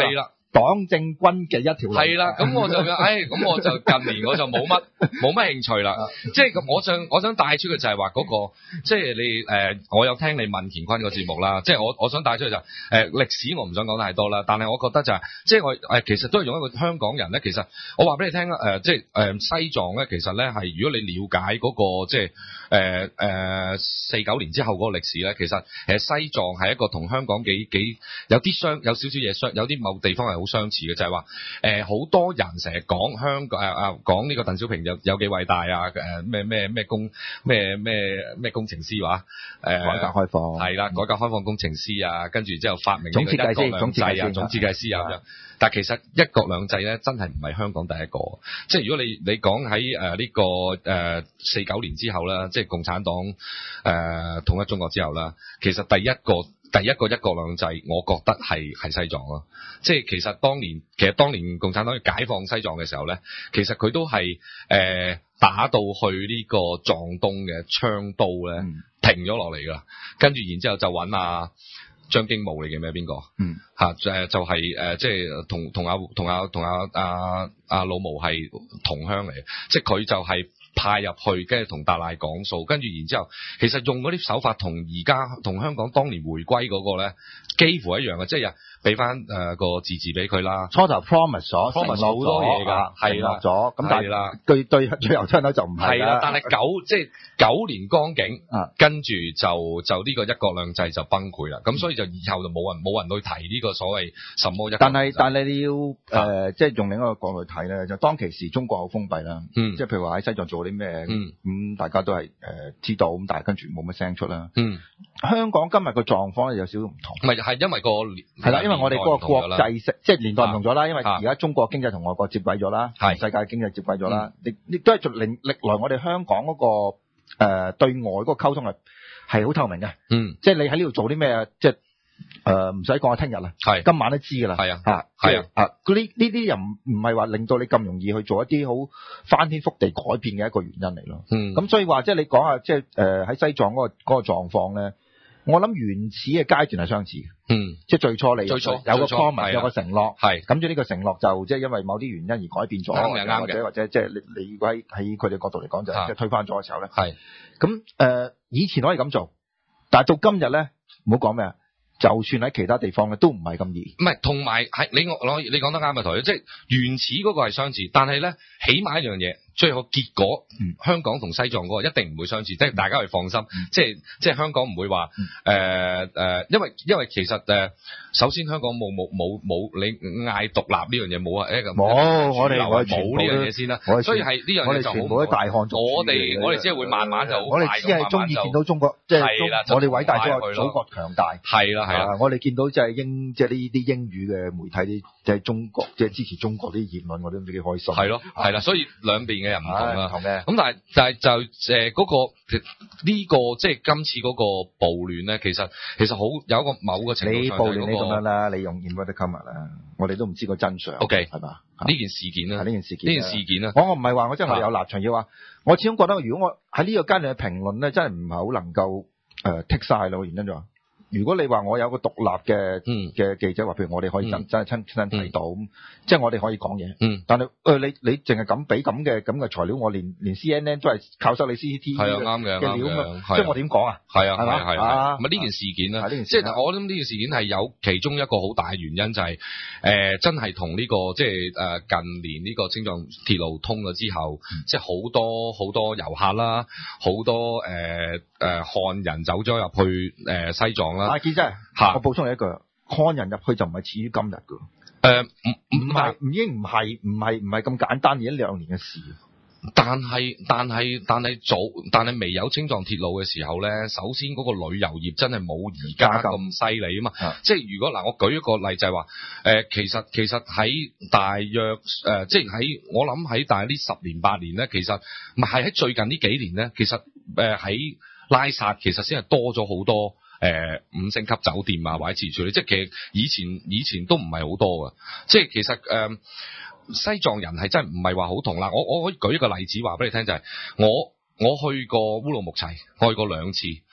黨政軍嘅一條路。 係啦，咁我就咁我就近年我就冇乜興趣啦。即係我想帶出嘅就係話嗰個，即係你我有聽你問乾坤個節目啦。即係我想帶出去就歷史我唔想講太多啦，但係我覺得就係即係我其實都係用一個香港人咧。其實我話俾你聽即係西藏咧，其實咧係如果你了解嗰個即係49年之後嗰個歷史咧，其實西藏係一個同香港幾有啲有少少嘢相，有啲某地方係好相似嘅，就係話好多人成日講香港講呢個鄧小平有幾偉大啊，咩工程師話改革開放係啦，改革開放工程師啊，跟住之後發明總設計師啊，總設計師啊咁樣。但係其實一國兩制咧，真係唔係香港第一個。即係如果你講喺呢個49年之後啦，即係共產黨統一中國之後啦，其實第一個一國兩制，我覺得係西藏咯。即係其實當年共產黨解放西藏嘅時候咧，其實佢都係打到去呢個藏東嘅昌都咧，停咗落嚟㗎。跟住然之後就揾張經武嚟嘅咩？邊個？就係即係同阿老毛係同鄉嚟嘅，即係佢就係派入去，跟住同達賴講數，跟住然之後，其實用嗰啲手法同而家同香港當年回歸嗰個咧，幾乎一樣嘅，即係俾翻個自治俾佢啦。 初頭 promise 咗好多嘢㗎，係啦咗，咁但係對最後聽到就唔係啦。 但係9年光景，跟住就呢個一國兩制就崩潰啦。咁所以就以後就冇人去提呢個所謂什麼一國兩制。但係你要即係用另一個角度去睇咧，就當其時中國好封閉啦，即係譬如話喺西藏做啲咩，咁大家都係知道，咁但係跟住冇乜聲出啦。香港今日個狀況咧有少少唔同， 唔係因為係啦，因為我哋嗰個國際式即係年代唔同咗啦，因為而家中國經濟同外國接軌咗啦，世界經濟接軌咗啦，亦都係歷來我哋香港嗰個對外嗰個溝通係好透明嘅，即係你喺呢度做啲咩，即係唔使講聽日啦，今晚都知㗎啦，呢啲人唔係話令到你咁容易去做一啲好翻天覆地改變嘅一個原因嚟咯。咁所以話即係你講下即係喺西藏嗰個狀況咧，我諗原始嘅階段係相似嘅，即係最初有個 promise 有個承諾，咁住呢個承諾就即係因為某啲原因而改變咗，或者即係你如果喺佢哋角度嚟講就即係推翻咗嘅時候咧，咁以前可以咁做，但係到今日咧唔好講咩啊，就算喺其他地方咧都唔係咁易。唔係，同埋係你講得啱嘅，台即係原始嗰個係相似，但係咧起碼一樣嘢。最後結果，香港同西藏嗰個一定唔會相似，即係大家去放心。即係香港唔會話因為其實首先香港冇你嗌獨立呢樣嘢冇啊，我哋冇呢樣嘢先啦。所以係呢樣嘢就好。我哋全部都大漢族。我哋只係會慢慢就好快。我哋只係中意見到中國，即係我哋偉大祖國強大。係啦。我哋見到即係呢啲英語嘅媒體啲即係中國即係支持中國啲言論，我都唔知幾開心。係啦，所以兩邊嘅。唔同啦，咁但係就嗰個呢個即係今次嗰個暴亂咧，其實好有一個某個程度上你暴亂你咁樣啦，你用 inverted comma 啦，我哋都唔知個真相。OK 係嘛？呢件事件啦，呢件事件啦，我唔係話我真係我有立場要話，我始終覺得如果我喺呢個階段嘅評論咧，真係唔係好能夠剔晒咯，原因就話。如果你話我有個獨立嘅記者話，譬如我哋可以真係親身睇到，即係我哋可以講嘢。但係你淨係咁俾咁嘅材料，我連 CNN 都係靠收你 CCTV 嘅料咁，即係我點講啊？係啊，咁呢件事件啦，即係我諗呢件事件係有其中一個好大嘅原因就係真係同呢個即係近年呢個青藏鐵路通咗之後，即係好多遊客啦，好多漢人走咗入去西藏。阿傑真係，我補充你一句，漢人入去就唔係始於今日噶，已經唔係咁簡單，而一兩年嘅事。但係未有青藏鐵路嘅時候咧，首先嗰個旅遊業真係冇而家咁犀利啊嘛。即係如果我舉一個例就係話，其實喺大約即係喺我諗喺大約呢10年8年咧，其實唔係喺最近呢幾年咧，其實喺拉薩其實先係多咗好多。5星級酒店啊，或者自助處理，即係其實以前都唔係好多㗎。即係其實西藏人係真係唔係話好同啦。我可以舉一個例子話俾你聽，就係我去過烏魯木齊，我去過2次。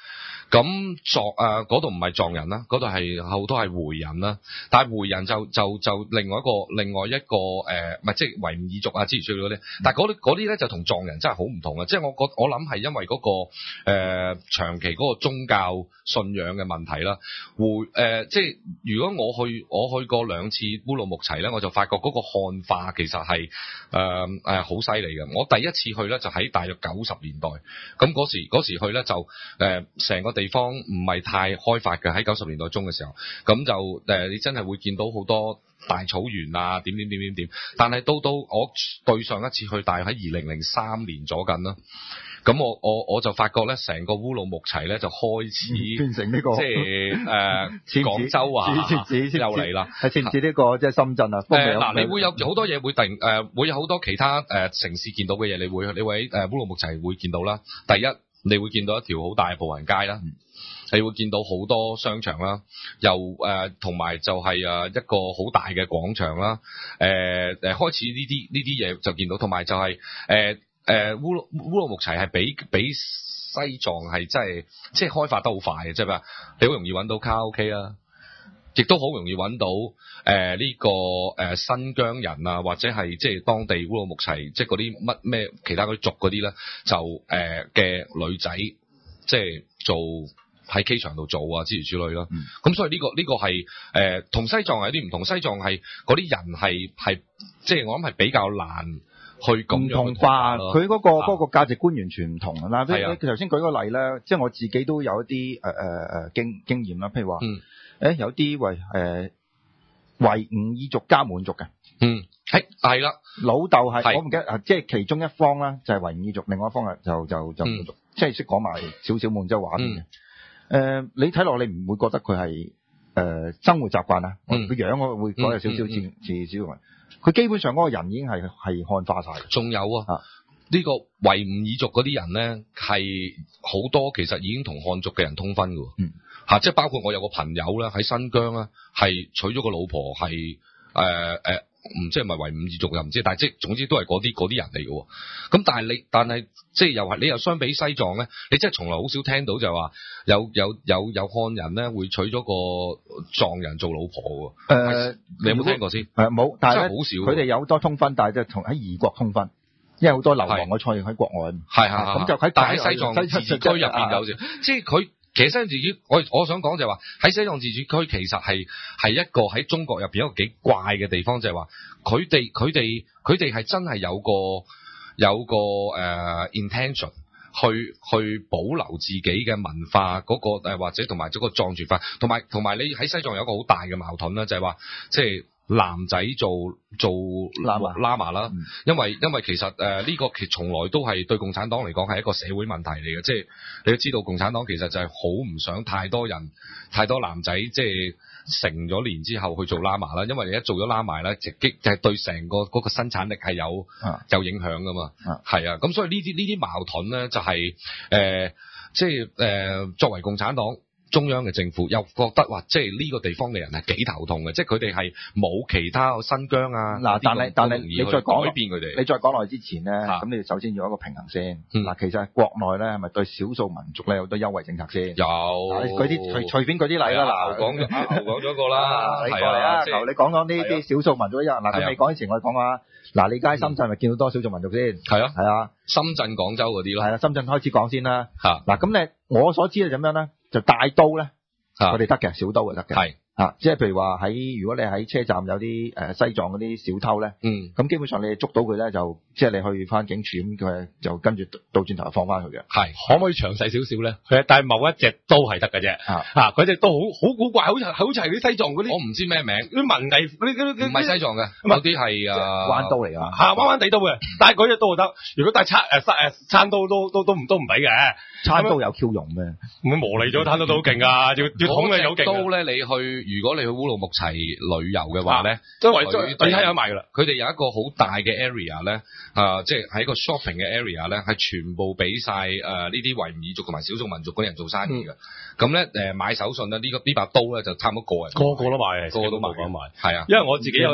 咁嗰度唔係藏人啦，嗰度係好多係回人啦，但係回人就另外一個唔係即係維吾爾族啊之類嗰啲，但係嗰啲咧就同藏人真係好唔同啊！即係我諗係因為嗰個長期嗰個宗教信仰嘅問題啦，即係如果我去過2次烏魯木齊咧，我就發覺嗰個漢化其實係好犀利嘅。我第一次去咧就喺大約90年代，咁嗰時去咧就成個地方唔係太開發嘅，喺90年代中嘅時候，咁就你真係會見到好多大草原啊，點，但係到我對上一次去大約喺2003年左近啦。咁我就發覺咧，成個烏魯木齊咧就開始變成呢個， 即係廣州啊，又嚟啦， 係似唔似呢個即係深圳啊？ 嗱，你會有好多嘢會突然會有好多其他城市見到嘅嘢，你會喺烏魯木齊會見到啦。第一，你會見到一條好大嘅步行街啦，你會見到好多商場啦，又同埋就係一個好大嘅廣場啦。開始呢啲嘢就見到，同埋就係烏魯木齊係比西藏係真係即係開發得好快嘅，即係話你好容易揾到卡拉 OK 啦，亦都好容易揾到呢個新疆人啊，或者係即係當地烏魯木齊即係嗰啲咩其他嗰啲族嗰啲咧，就嘅女仔即係做喺 K 場度做啊之類啦。咁所以呢個係同西藏係有啲唔同，西藏係嗰啲人係即係我諗係比較難去咁同化，佢嗰個價值觀完全唔同啊！嗱，你頭先舉個例咧，即係我自己都有一啲經驗啦，譬如話，有啲維吾爾族加滿族嘅， 係啦， 老豆係我唔記得，即係其中一方啦，就係維吾爾族，另外一方就滿族，即係識講埋少少滿洲話嘅。你睇落你唔會覺得佢係生活習慣啊？個樣我會覺得有少少似少數民。佢基本上嗰個人已經係漢化晒。仲有呢個維吾爾族嗰啲人咧，係好多其實已經同漢族嘅人通婚㗎。即係包括我有個朋友咧喺新疆咧，係娶咗個老婆係唔知係咪維吾爾族又唔知，但係即係總之都係嗰啲人嚟嘅。咁但係即係又係你又相比西藏咧，你真係從來好少聽到就係話有漢人咧會娶咗個藏人做老婆喎。你有冇聽過先？冇，但係好少。佢哋有好多通婚，但係即係同喺異國通婚，因為好多流亡嘅菜喺國外。咁就喺西藏自治區入邊有時，即係佢。其實西藏自治區，我想講就係話喺西藏自治區其實係一個喺中國入邊一個幾怪嘅地方，就係話佢哋係真係有個intention 去保留自己嘅文化嗰個或者同埋嗰個藏傳化，同埋你喺西藏有一個好大嘅矛盾啦，就係話即係男仔做喇嘛啦，因為其實呢個其實從來都係對共產黨嚟講係一個社會問題嚟嘅，即係你都知道共產黨其實就係好唔想太多男仔即係成咗年之後去做喇嘛啦，因為你一做咗喇嘛咧，直擊就係對成個嗰個生產力係有影響噶嘛，係啊，咁所以呢啲矛盾咧就係即係作為共產黨中央嘅政府又覺得話，即係呢個地方嘅人係幾頭痛嘅，即係佢哋係冇其他新疆啊。嗱，但係你再改變佢哋，你再講落去之前咧，咁你首先要有一個平衡先。嗱，其實國內咧係咪對少數民族咧有好多優惠政策先？有。舉啲隨便舉啲例啦。嗱，講咗個啦，你過嚟啊，你講講呢啲少數民族優惠。嗱，咁你講之前我哋講下，嗱，你而家喺深圳咪見到多少數民族先？係啊，係啊，深圳、廣州嗰啲咯。係啊，深圳開始講先啦。嗱，咁我所知係點樣咧？就大都咧，我哋得嘅，小都係得嘅。係即係譬如話如果你喺車站有啲西藏嗰啲小偷咧，咁基本上你捉到佢咧，就即係你去翻警署咁，佢就跟住倒轉頭放翻佢嘅。係可唔可以詳細少少咧？佢但係某一隻都係得嘅啫。嗰隻都好古怪，好似係啲西藏嗰啲，我唔知咩名，啲文藝嗰啲唔係西藏嘅，有啲係彎刀嚟㗎。彎彎地刀嘅，但係嗰隻刀就得。如果帶餐刀都唔俾嘅。餐刀有 Q 用咩？咁磨利咗餐刀都好勁㗎，要捅嘅有勁。刀咧，如果你去烏魯木齊旅遊嘅話咧，周圍對睇有賣㗎啦。佢哋有一個好大嘅 area 咧，即係喺個 shopping 嘅 area 咧，係全部俾晒呢啲維吾爾族同埋少數民族嗰啲人做生意嘅。咁咧買手信呢把刀咧就差唔多個人個都買，個個都買。係啊，因為我自己有一把。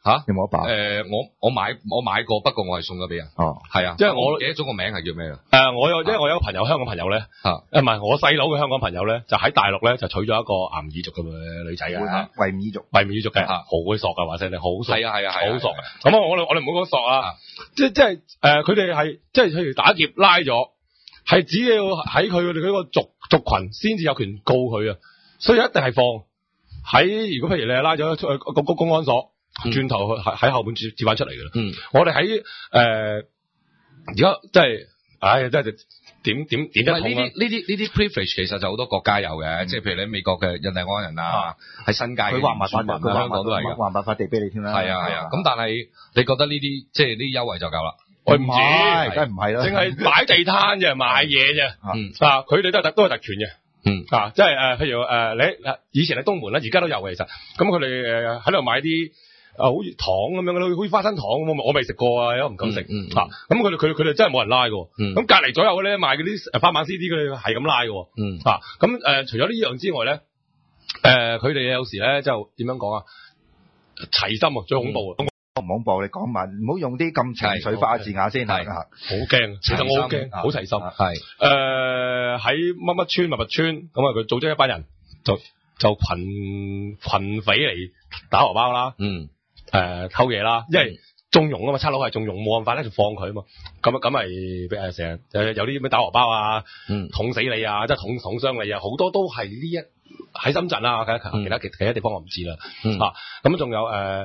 有冇得爆？ 我買過，不過我係送咗俾人。係啊， 即係我記得咗個名係叫咩啦？ 因為我有個朋友，香港朋友咧，唔係我細佬嘅香港朋友咧，就喺大陸咧就娶咗一個岩爾族嘅女仔嘅，維吾爾族嘅，好鬼索㗎，話聲你好索，係啊，好索。咁我哋唔好講索啊，即係佢哋係即係譬如打劫拉咗，係只要喺佢哋嗰個族群先至有權告佢啊，所以一定係放喺。如果譬如你係拉咗個公安所，轉頭喺後門接翻出嚟㗎啦。我哋喺而家即係，真係點得通啊？呢啲 privilege 其實就好多國家有嘅，即係譬如你美國嘅印第安人啊，喺新界嘅原住民啊，香港都係嘅， 還辦法地俾你添啦。 係啊。咁但係你覺得呢啲即係呢啲優惠就夠啦？ 我唔知， 梗係唔係啦， 淨係擺地攤啫，買嘢啫。佢哋都係特權嘅。即係譬如你以前喺東門啦，而家都有嘅其實。咁佢哋喺度買啲好似糖咁樣嘅，好似花生糖咁，我未食過啊，有唔敢食。咁佢哋真係冇人拉嘅。咁隔離左右咧賣嗰啲花版 CD，佢哋係咁拉嘅。咁除咗呢樣之外咧，佢哋有時咧就點樣講啊？齊心啊，最恐怖啊！ 唔恐怖，你講埋，唔好用啲咁情緒化嘅字眼先。係好驚，其實我好驚，好齊心。係喺乜乜村咁啊，佢組織一班人就群匪嚟打荷包啦。偷嘢啦，因為縱容啊嘛，差佬係縱容，冇辦法咧就放佢啊嘛。咁咪成日有啲咩打荷包啊，捅死你啊，即係捅傷你啊，好多都係呢喺深圳啊，其他地方我唔知啦。咁仲有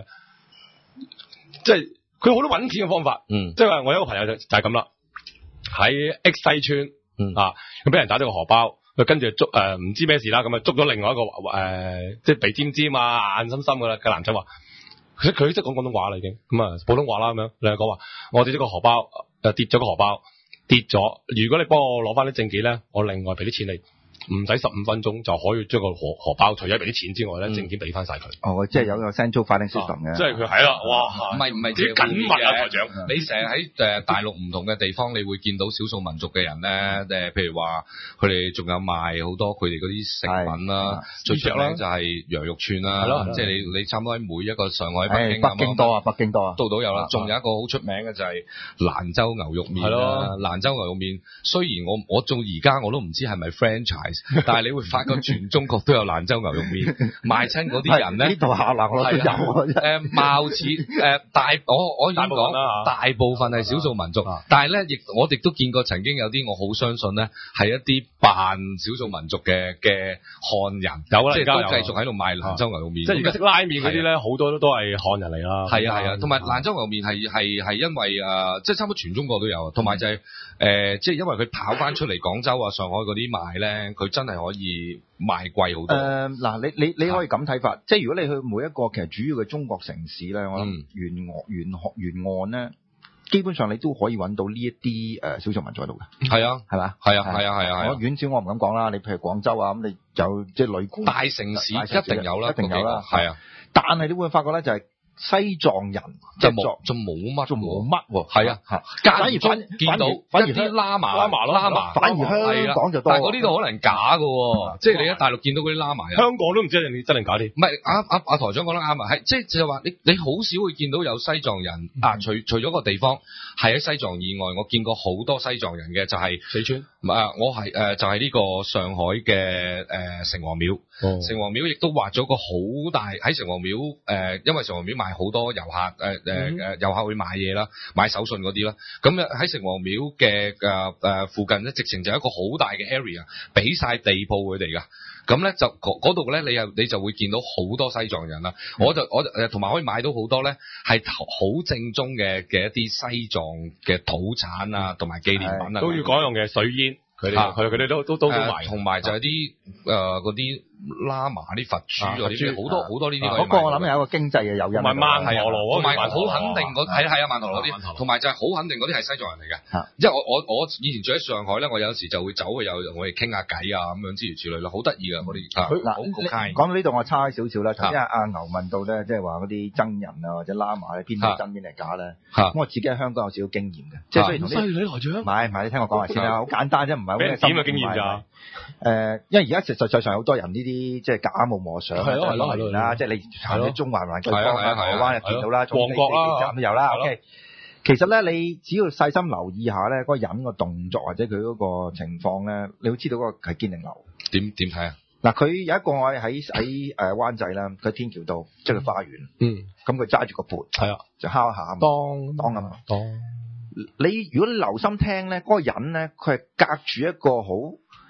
即係佢好多搵錢嘅方法。即係話我有一個朋友就係咁啦，喺 X 西村佢俾人打咗個荷包，佢跟住捉唔知咩事啦，咁啊捉咗另外一個即係鼻尖尖啊眼深深嘅男仔話。佢識講廣東話啦已經，咁普通話啦咁樣，你講話我哋呢個荷包跌咗個荷包跌咗，如果你幫我攞翻啲證件咧，我另外俾啲錢你。唔使15分鐘就可以將個荷包除咗俾啲錢之外咧，證件俾翻晒佢。 即係有個 central filing system 嘅。 即係佢係啦，哇！ 唔係幾緊密啊，台長。你成日喺大陸唔同嘅地方，你會見到少數民族嘅人咧，譬如話佢哋仲有賣好多佢哋嗰啲食品啦，最出名就係羊肉串啦，即係你差唔多喺每一個上海、北京北京多啊， 都有啦。仲有一個好出名嘅就係蘭州牛肉麵啦。蘭州牛肉麵雖然我到而家我都唔知係咪 franchise。但係你會發覺全中國都有蘭州牛肉麵賣親嗰啲人咧， 呢度下欄我都有。 貌似我應該講大部分係少數民族，但係咧我哋都見過曾經有啲我好相信咧係一啲扮少數民族嘅漢人，有啦，即係都繼續喺度賣蘭州牛肉麵。即係而家識拉麵嗰啲咧，好多都係漢人嚟啦。係啊，同埋蘭州牛肉麵係因為即係差唔多全中國都有，同埋就係即係因為佢跑翻出嚟廣州啊、上海嗰啲賣咧，佢真係可以賣貴好多。 嗱，你可以咁睇法，即係如果你去每一個其實主要嘅中國城市咧，我諗沿岸咧，基本上你都可以揾到呢一啲少數民族喺度嘅。係啊，係嘛？係啊。我遠少我唔敢講啦，你譬如廣州啊，咁你有即係旅館，大城市一定有啦，一定有啦。係啊，但係你會發覺咧就係。西藏人就冇乜喎，係啊，間唔中見到一啲喇嘛，反而香港就多，但係嗰啲度可能假㗎，即係你喺大陸見到嗰啲喇嘛，香港都唔知係真定假啲。唔係阿台長講得啱啊，係即係就係話你好少會見到有西藏人除咗個地方係喺西藏以外，我見過好多西藏人嘅就係四川，我係就係呢個上海嘅城隍廟，城隍廟亦都畫咗個好大喺城隍廟因為城隍廟賣好多遊客遊客會買嘢啦，買手信嗰啲啦。咁喺城隍廟嘅附近咧，直情就有一個好大嘅 area， 俾晒地鋪佢哋噶。咁咧就嗰度咧，你就會見到好多西藏人啦。我同埋可以買到好多咧係好正宗嘅一啲西藏嘅土產啊，同埋紀念品啊，都要講用嘅水煙。佢哋都賣，同埋就係啲嗰啲喇嘛啲佛珠嗰啲，好多呢啲。嗰個我諗有一個經濟嘅誘因，同埋曼陀羅，同埋好肯定係曼陀羅啲，同埋就係好肯定嗰啲係西藏人嚟嘅。因為我以前住喺上海咧，我有時就會走去我哋傾下偈啊，咁樣諸如此類啦，好得意㗎嗰啲。講到呢度我差少少啦，頭先阿牛問到咧，即係話嗰啲僧人啊或者喇嘛咧邊係真邊係假咧。咁我自己喺香港有少少經驗嘅，即係雖然同啲唔係你聽我講下先啦，好簡單啫。點嘅經驗咋？因為而家實際上有好多人呢啲啲即係假冒模相係咯啦，即係你行喺中環環翠坊啊、台灣就見到啦， 旺角啦， 站都有啦。OK， 其實咧你只要細心留意下咧，嗰個人個動作或者佢嗰個情況咧，你會知道嗰個係堅定流。 點睇啊？嗱， 佢有一個我喺灣仔啦，佢天橋度即係佢花園。咁佢揸住個缽，係啊，就敲一下，當啊嘛，當。你如果你留心聽咧，嗰個人咧，佢係隔住一個好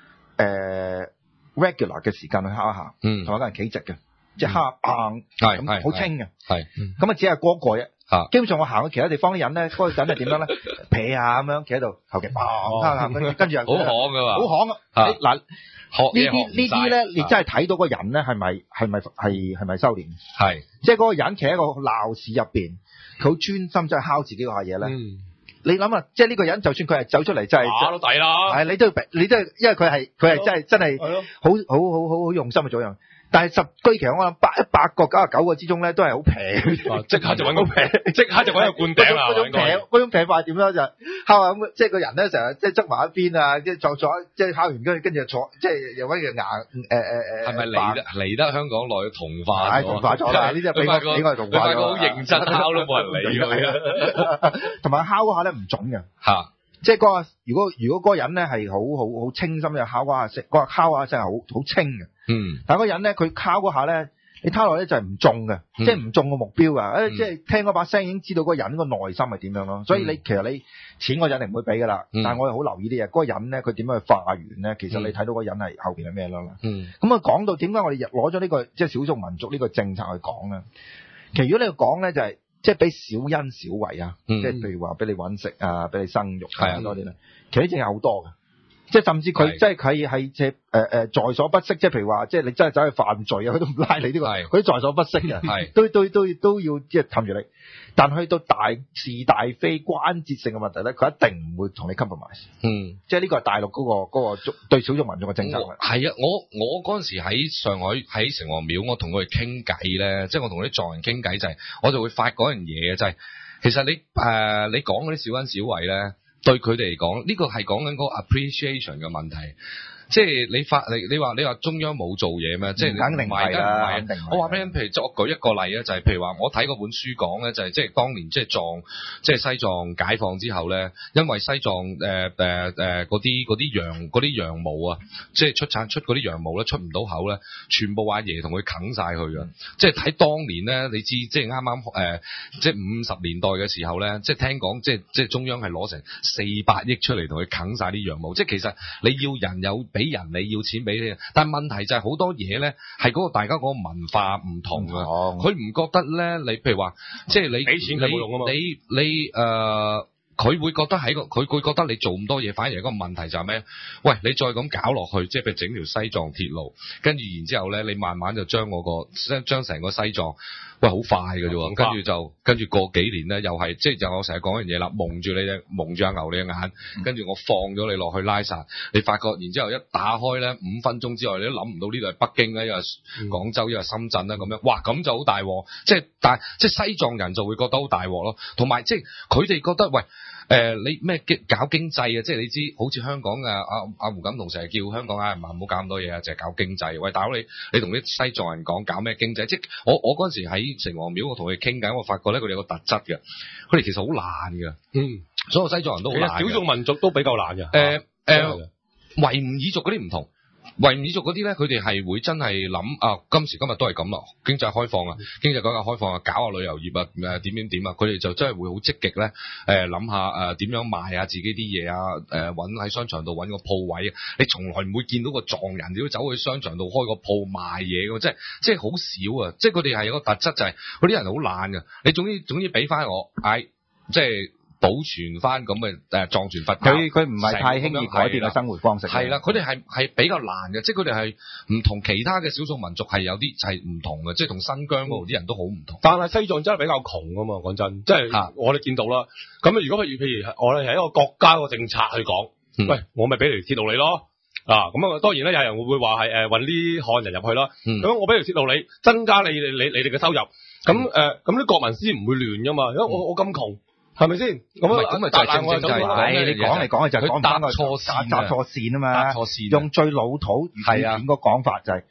regular 嘅時間去敲一下，同埋個人企直嘅，即係敲硬，咁好清嘅，咁啊只係嗰個啫。基本上我行去其他地方啲人咧，嗰個人係點樣咧？撇下咁樣企喺度，求其敲下，跟住又好行㗎嘛，好行啊！嗱，呢啲咧，你真係睇到個人咧係咪修煉？係，即係嗰個人企喺個鬧市入邊，佢好專心即係敲自己嗰下嘢咧。你諗下，即係呢個人，就算佢係走出嚟，真係打都抵啦。係，你都係，因為佢係真係好用心去做樣。但係十居其實我諗100個99個之中咧，都係好平，即刻就揾個平，即刻就揾個灌頂啦。嗰種平法點樣就敲下咁，即係個人咧成日即係側埋一邊啊，即係坐即係敲完跟住坐，即係又揾個牙係咪嚟得香港內同化？係同化咗啦，呢啲俾我同化咗。好認真敲都冇人理佢，同埋敲嗰下咧唔準嘅嚇。即係嗰個，如果嗰個人咧係好清心嘅敲嗰下聲，嗰個敲嗰下聲係好清嘅。但係嗰個人咧，佢敲嗰下咧，你敲落咧就係唔中嘅，即係唔中個目標啊！即係聽嗰把聲已經知道嗰個人個內心係點樣咯。所以其實你錢嗰人你唔會俾噶啦。但係我又好留意啲嘢，嗰個人咧佢點樣去化緣咧？其實你睇到嗰個人係後邊係咩咯？咁啊講到點解我哋攞咗呢個即係少數民族呢個政策去講咧？其實如果你講咧就係。即係俾小恩小惠啊，即係譬如話俾你搵食啊，俾你生育啊多啲咧，其實呢啲係好多嘅，即係甚至佢即係佢係即係在所不惜，即係譬如話，即係你真係走去犯罪啊，佢都唔拉你呢個，佢都在所不惜嘅，都要即係氹住你。但去到大是大非關節性嘅問題咧，佢一定唔會同你 compromise。即係呢個係大陸嗰個對少數民族嘅政策。係啊，我嗰陣時喺上海喺城隍廟，我同佢哋傾偈咧，即係我同啲藏人傾偈就係，我就會發嗰樣嘢就係，其實你講嗰啲小恩小惠咧，對佢哋嚟講，呢個係講緊嗰個 appreciation 嘅問題。即係你話中央冇做嘢咩？即係肯定係啦。我話俾你聽，譬如我舉一個例啊，就係譬如話我睇嗰本書講咧，就係即係當年即係西藏解放之後咧，因為西藏嗰啲羊毛啊，即係出嗰啲羊毛咧出唔到口咧，全部阿爺同佢啃晒佢嘅。即係睇當年咧，你知即係啱啱即係50年代嘅時候咧，即係聽講即係中央係攞成400億出嚟同佢啃晒啲羊毛。即係其實你要人有。俾人你要錢俾你，但係問題就係好多嘢咧，係嗰個大家嗰個文化唔同啊。佢唔覺得咧，你譬如話，即係你俾錢佢冇用啊嘛。佢會覺得佢會覺得你做咁多嘢，反而有一個問題就係咩？喂，你再咁搞落去，即係譬如整條西藏鐵路，跟住然之後咧，你慢慢就將成個西藏，喂，好快嘅啫喎，跟住過幾年咧，又係即係我成日講樣嘢啦，蒙住阿牛你嘅眼，跟住我放咗你落去拉薩，你發覺，然之後一打開咧，5分鐘之內你都諗唔到呢度係北京咧，因為廣州，因為深圳啦咁樣，哇，咁就好大鑊，即係西藏人就會覺得好大鑊咯，同埋即係佢哋覺得喂。你咩搞經濟啊？即係你知，好似香港阿胡錦濤成日叫香港唔好搞咁多嘢啊，淨係搞經濟。喂，大佬你同啲西藏人講搞咩經濟？即係我嗰陣時喺城隍廟，我同佢傾偈，我發覺咧佢哋有個特質嘅，佢哋其實好懶嘅。所有西藏人都好懶。少數民族都比較懶嘅。維吾爾族嗰啲唔同。維吾爾族嗰啲咧，佢哋係會真係諗今時今日都係咁啦，經濟開放啊，經濟改革開放啊，搞下旅遊業啊，點啊，佢哋就真係會好積極咧，諗下點樣賣下自己啲嘢啊，揾喺商場度揾個鋪位啊，你從來唔會見到個藏人都走去商場度開個鋪賣嘢嘅，即係好少啊，即係佢哋係有個特質就係嗰啲人好懶嘅，你總之俾翻我，即係。保存翻咁嘅藏傳佛教，佢唔係太輕易改變嘅生活方式。係啦，佢哋係比較難嘅，即係佢哋係唔同其他嘅少數民族係有啲係唔同嘅，即係同新疆嗰度啲人都好唔同。但係西藏真係比較窮啊嘛，講真，即係我哋見到啦。咁如果譬如我哋係一個國家個政策去講，喂，我咪俾條鐵路你咯。咁當然咧，有人會話係搵啲漢人入去啦。咁我俾條鐵路你，增加你哋嘅收入。咁啲國民先唔會亂噶嘛，因為我咁窮。係咪先？咁咪就係正就係你講嚟講去就講翻個搭錯線啊嘛！用最老土粵語片個講法就係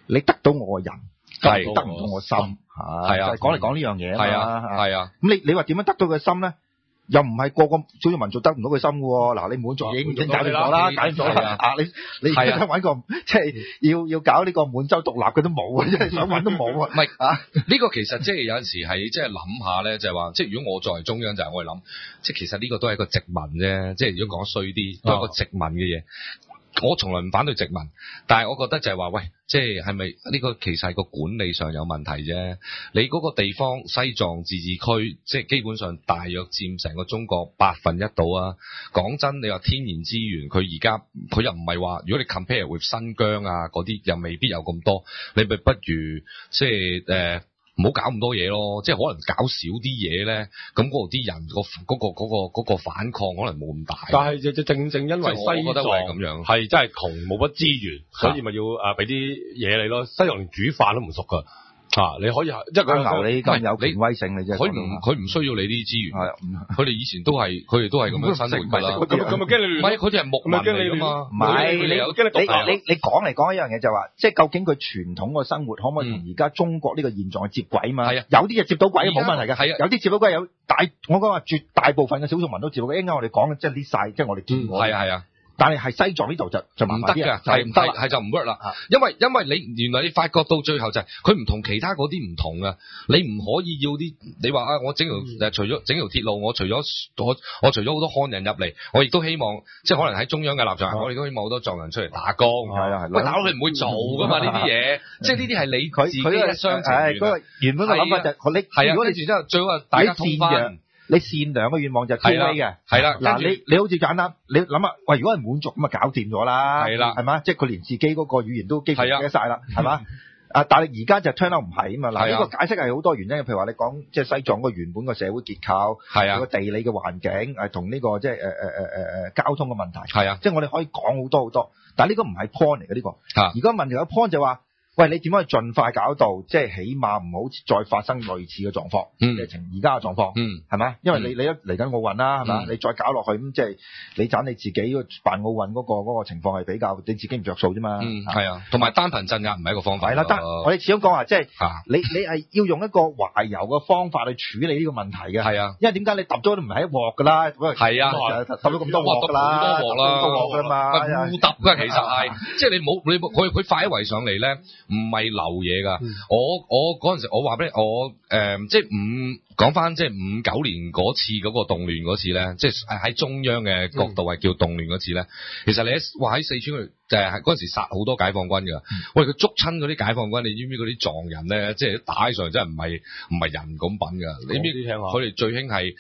你得到我個人，係得唔到我心，係啊，講嚟講呢樣嘢啊嘛，係啊，咁你話點樣得到佢心咧？又唔係個個少數民族得唔到佢心嘅喎，嗱，你滿族已經搞掂咗啦，搞掂咗啦，你而家揾個即係要搞呢個滿洲獨立嘅都冇啊，即係想揾都冇啊， 唔係呢個其實即係有陣時係即係諗下咧，就係話即係如果我作為中央就係我係諗，即係其實呢個都係一個殖民啫，即係如果講衰啲都係一個殖民嘅嘢。我從來唔反對殖民，但係我覺得就係話，喂，即係咪呢個其實係個管理上有問題啫？你嗰個地方西藏自治區，即係基本上大約佔成個中國1/8度啊。講真，你話天然資源，佢又唔係話，如果你 compare with 新疆啊嗰啲，又未必有咁多。你咪不如即係唔好搞咁多嘢咯，即係可能搞少啲嘢咧，咁嗰度啲人嗰個反抗可能冇咁大。但係正因為西藏咁樣係真係窮冇乜資源，所以咪要俾啲嘢你咯。西藏連煮飯都唔熟噶。你可以即係佢留你咁有權威性，你啫。 佢唔需要你啲資源，佢哋以前都係咁樣生活㗎啦。咁咪驚你亂？唔係，佢哋係牧民嚟㗎嘛。唔係你講嚟講一樣嘢就話，即係究竟佢傳統個生活可唔可以同而家中國呢個現狀接軌嘛？係啊，有啲嘢接到軌冇問題嘅。係啊，有啲接到軌我講話絕大部分嘅少數民都接到軌。一陣間我哋講嘅即係呢晒，即係我哋見過。係啊係啊。但係西藏呢度就唔得嘅，係唔得啦，係就唔 work 啦。因為你原來你發覺到最後就係佢唔同其他嗰啲唔同啊。你唔可以要啲你話我整條除咗整條鐵路，我除咗好多漢人入嚟，我亦都希望即係可能喺中央嘅立場，我亦都希望好多藏人出嚟打工。係啊係。喂，大佬你唔會做噶嘛呢啲嘢，即係呢啲係你自己嘅雙情願。嗰個原本嘅諗法就係如果你然之後最好大家通翻。你善良嘅願望就係 K 嘅，係啦。嗱，你好似簡單，你諗下，喂，如果係滿族咁啊，搞掂咗啦，係啦，係嘛？即係佢連自己嗰個語言都幾乎記得晒啦，係嘛？但係而家就 turn out 唔係啊嘛。嗱，呢個解釋係好多原因，譬如話你講即係西藏嗰原本個社會結構，係啊，個地理嘅環境，同呢個即係交通嘅問題，係啊，即係我哋可以講好多好多，但係呢個唔係 point 嚟嘅呢個。如果問題有 point 就話。喂，你點樣去盡快搞到，即係起碼唔好再發生類似嘅狀況，即係而家嘅狀況，係咪？因為你一嚟緊奧運啦，係咪？你再搞落去咁，即係你盞你自己辦奧運嗰個情況係比較你自己唔着數啫嘛。係啊，同埋單憑鎮壓唔係一個方法。係啦，我哋始終講話即係你係要用一個懷柔嘅方法去處理呢個問題嘅。係啊，因為點解你揼咗都唔係一鑊㗎啦？係啊，揼咗咁多鑊㗎啦，好多鑊㗎嘛，互揼㗎其實係，即係你冇佢快一圍上嚟咧。唔係流嘢㗎，我嗰陣時我話俾你，即係講翻即係59年嗰次嗰個動亂嗰次咧，即係喺中央嘅角度係叫動亂嗰次咧。其實你喺四川係嗰陣時殺好多解放軍㗎。喂，佢捉親嗰啲解放軍，你知唔知嗰啲藏人咧，即係打起上嚟真係唔係人咁品㗎。你知唔知佢哋最興係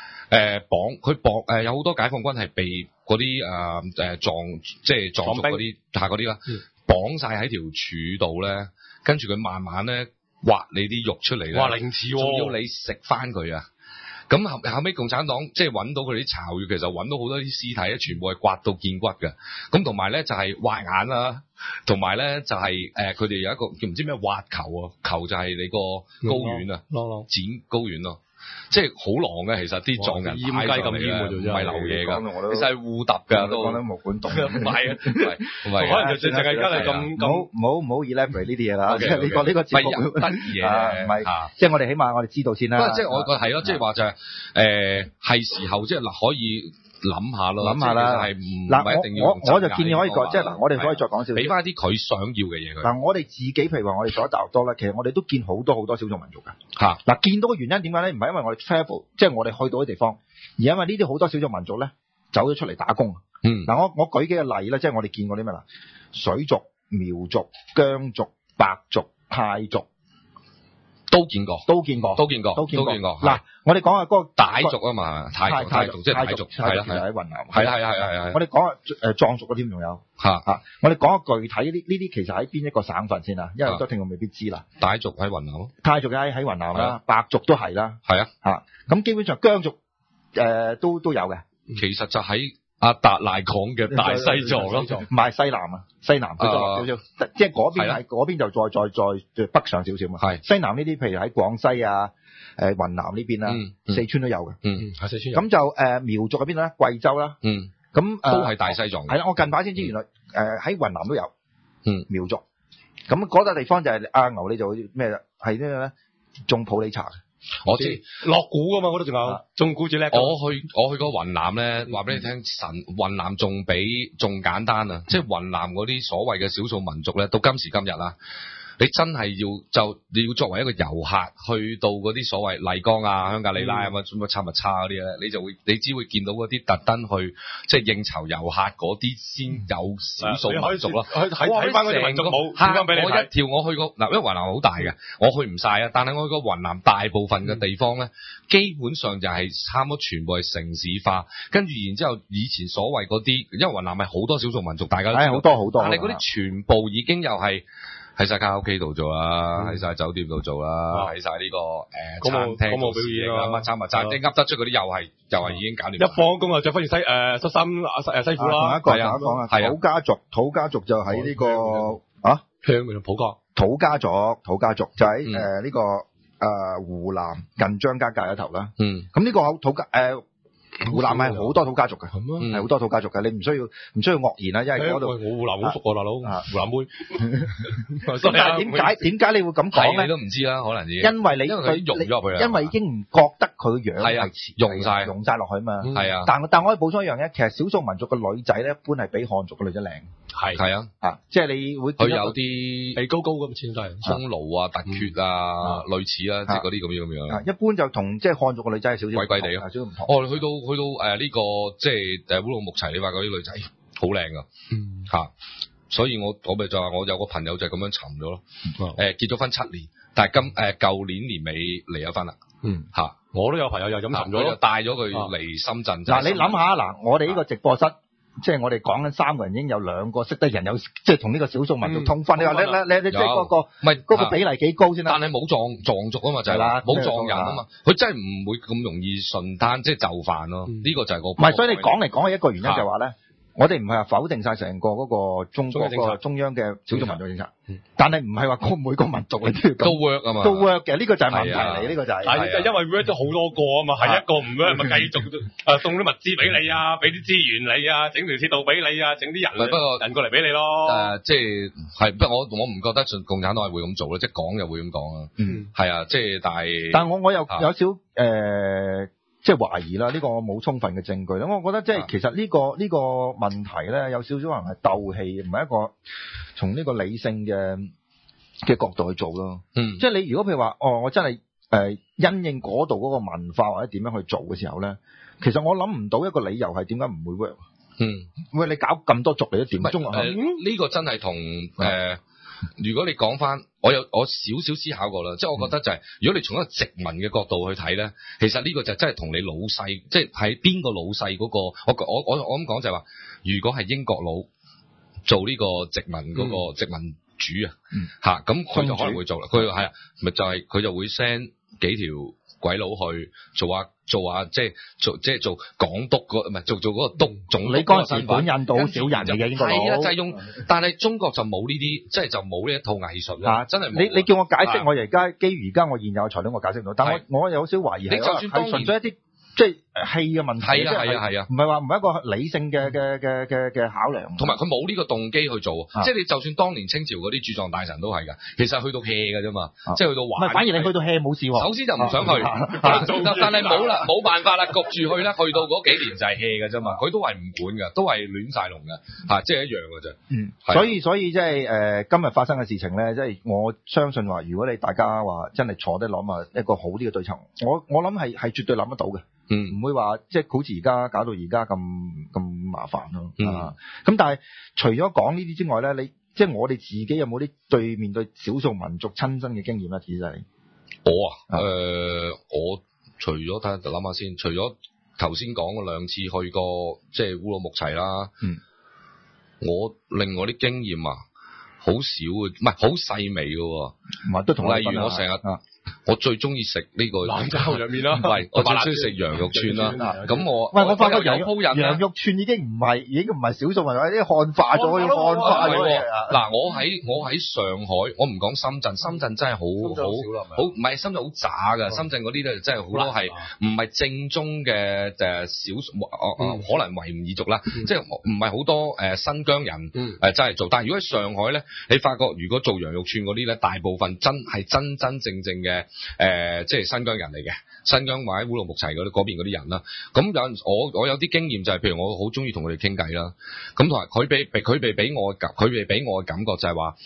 綁有好多解放軍係被嗰啲藏族嗰啲嗰啲啦。綁晒喺條柱度咧，跟住佢慢慢咧挖你啲肉出嚟咧，哇，凌遲喎，仲要你食翻佢啊！咁後尾共產黨即係揾到佢啲巢穴，其實揾到好多啲屍體咧，全部係刮到見骨嘅。咁同埋咧就係挖眼啦，同埋咧就係佢哋有一個叫唔知咩挖球啊，球就係你個睾丸啊，剪睾丸咯。即係好狼嘅，其實啲藏人閹雞咁閹嘅，唔係流嘢㗎，其實係互揼㗎都。講得冇管動。唔係啊，唔係。可能就淨係而家係咁。唔好 elaborate 呢啲嘢啦。呢個節目得意嘢，唔係。即係我哋起碼我哋知道先啦。即係我覺得係咯，即係話就係係時候即係嗱可以。諗下咯，諗下啦，係唔係一定要？我就建議可以講，即係嗱，我哋可以再講少少，俾翻啲佢想要嘅嘢佢。嗱，我哋自己譬如話，我哋做咗大學多咧，其實我哋都見好多少數民族㗎。嚇！嗱，見到嘅原因點解咧？唔係因為我哋 travel，即係我哋去到啲地方，而因為呢啲好多少數民族咧走咗出嚟打工。嗱，我舉幾個例啦，即係我哋見過啲咩啦？水族、苗族、羌族、白族、泰族。都見過。嗱，我哋講下嗰個傣族啊嘛，泰族即係傣族，係啦，喺雲南。係。我哋講下藏族嗰啲仲有我哋講下具體呢啲其實喺邊一個省份先啊？因為好多聽眾未必知啦。傣族喺雲南咯，泰族喺雲南啦，白族都係啦。係啊。咁基本上疆族都有嘅。其實就喺阿達賴講嘅大西藏咯，唔係西南啊，西南少少，即係嗰邊係嗰邊就再北上少少嘛。係西南呢啲，譬如喺廣西啊、雲南呢邊啦，四川都有嘅。喺四川有。咁就苗族嗰邊咧，貴州啦。咁都係大西藏。係啦，我近排先知原來喺雲南都有。苗族。 咁嗰笪地方就係阿牛你就咩啦？係咩咧？種普洱茶。 我知落股噶嘛，嗰度仲有種股最叻。 我去過雲南咧，話俾你聽，雲南仲簡單啊！即係雲南嗰啲所謂嘅少數民族咧，到今時今日啦。你真係你要作為一個遊客去到嗰啲所謂麗江啊、香格里拉啊、乜乜叉嗰啲咧，你只會見到嗰啲特登去即係應酬遊客嗰啲先有少數民族咯。 睇翻嗰啲民族舞， 我一跳我去過嗱，因為雲南好大嘅，我去唔晒啊。但係我去過雲南大部分嘅地方咧，基本上就係差唔多全部係城市化，跟住然之後以前所謂嗰啲，因為雲南係好多少數民族，大家都知道好多， 但係嗰啲全部已經又係。喺晒卡拉 OK 度做啦，喺晒酒店度做啦，喺晒呢個餐廳度表演啦，乜餐物餐，你噏得出嗰啲又係已經搞掂。 一放工啊，着翻件恤衫西褲啦。 同一個係土家族就喺呢個香嘅普國。 土家族就喺呢個湖南近張家界嗰頭啦。咁呢個湖南係好多土家族嘅，係好多土家族嘅，你唔需要愕然啦，因為嗰度我湖南好熟啊，大佬，湖南妹。 但係點解你會咁講咧？ 你都唔知啦，可能因為佢融咗入去，因為已經唔覺得佢個樣係融晒落去嘛。係啊，但我可以補充一樣嘢，其實少數民族嘅女仔咧，一般係比漢族嘅女仔靚。 係啊， 即係你會佢有啲鼻高高咁似都係鐘顱啊、突厥啊，類似啦，即係嗰啲咁樣。 一般就同即係漢族嘅女仔係少少貴啲咯， 少少唔同。 去到呢個即係烏魯木齊，你話嗰啲女仔好靚噶，所以我咪就話我有個朋友就係咁樣沉咗咯。結咗婚7年，但係舊年年尾離咗婚啦。 我都有朋友又咁沉咗， 就帶咗佢嚟深圳。 嗱，你諗下嗱，我哋呢個直播室。即係我哋講緊3個人已經有2個識得人有，即係同呢個少數民族通婚。你話你即係嗰個比例幾高先啦？ 但係冇藏族啊嘛，就係啦，冇藏人啊嘛，佢真係唔會咁容易順單即係就範咯。呢個就係個唔係，所以你講嚟講去一個原因就係話咧。我哋唔係話否定晒成個嗰個中央嘅少數民族政策，但係唔係話每個民族你都 work 啊嘛， 都 work 嘅，呢個就係問題嚟，呢個就係。 但係因為 work 咗好多個啊嘛，係一個唔 work 咪繼續送啲物資俾你啊，俾啲資源你啊，整條鐵道俾你啊，整啲人過嚟俾你咯。 即係不過我唔覺得共產黨係會咁做咯，即係講又會咁講啊。係啊，即係但係我有少即係懷疑啦，呢個我冇充分嘅證據。咁我覺得即係其實呢個問題咧，有少少可能係鬥氣，唔係一個從呢個理性嘅角度去做咯。即係你如果譬如話，我真係因應嗰度嗰個文化或者點樣去做嘅時候咧，其實我諗唔到一個理由係點解唔會 work。喂，你搞咁多族嚟，點中啊？ 呢個真係同如果你講翻，我少少思考過啦，即係我覺得就係，如果你從一個殖民嘅角度去睇咧，其實呢個就真係同你老細，即係喺邊個老細嗰個，我咁講就係話，如果係英國佬做呢個殖民嗰個殖民主咁佢就可能會做啦，佢係咪就係佢就會 send 幾條鬼佬去做下即係做港督唔係做嗰個督總理嗰個身份。 你嗰陣時本印度好少人嚟嘅英國佬。 係啊，就係用，但係中國就冇呢啲，即係就冇呢一套藝術啦。真係冇。 你叫我解釋，我而家基於而家我現有嘅材料，我解釋唔到。但我有少懷疑係純粹一啲。即係氣嘅問題，係啊，唔係一個理性嘅考量， 同埋佢冇呢個動機去做，即係你就算當年清朝嗰啲駐藏大臣都係㗎，其實去到 hea 㗎啫嘛，即係去到玩。 反而你去到 hea 冇事喎。 首先就唔想去，但係冇辦法啦，焗住去啦，去到嗰幾年就係 hea 㗎啫嘛，佢都係唔管㗎，都係亂晒龍㗎，即係一樣㗎啫。 所以即係今日發生嘅事情咧，即係我相信話，如果你大家話真係坐低諗下一個好啲嘅對策，我諗係絕對諗得到嘅。唔會話即係好似而家搞到而家咁麻煩咯。咁但係除咗講呢啲之外咧，即係我哋自己有冇啲面對少數民族親身嘅經驗咧？其實我除咗諗下先，除咗頭先講過2次去過即係烏魯木齊啦。我另外啲經驗好少嘅，唔係好細微嘅。 唔係都同例如我成日我最中意食呢個蘭州牛肉麵啦， 唔係，我最中意食羊肉串啦。咁我發覺羊肉串已經唔係少數民族，啲漢化咗，要漢化咗嘅。 嗱，我喺上海，我唔講深圳，深圳真係好唔係深圳好渣㗎，深圳嗰啲咧真係好多係唔係正宗嘅少數可能維吾爾族啦，即係唔係好多新疆人真係做。但係如果喺上海咧，你發覺如果做羊肉串嗰啲咧，大部分真正嘅即係新疆人嚟嘅，新疆或者烏魯木齊嗰邊嗰啲人啦。咁有陣我有啲經驗就係，譬如我好中意同佢哋傾偈啦。咁同埋佢哋俾我嘅感覺就係話，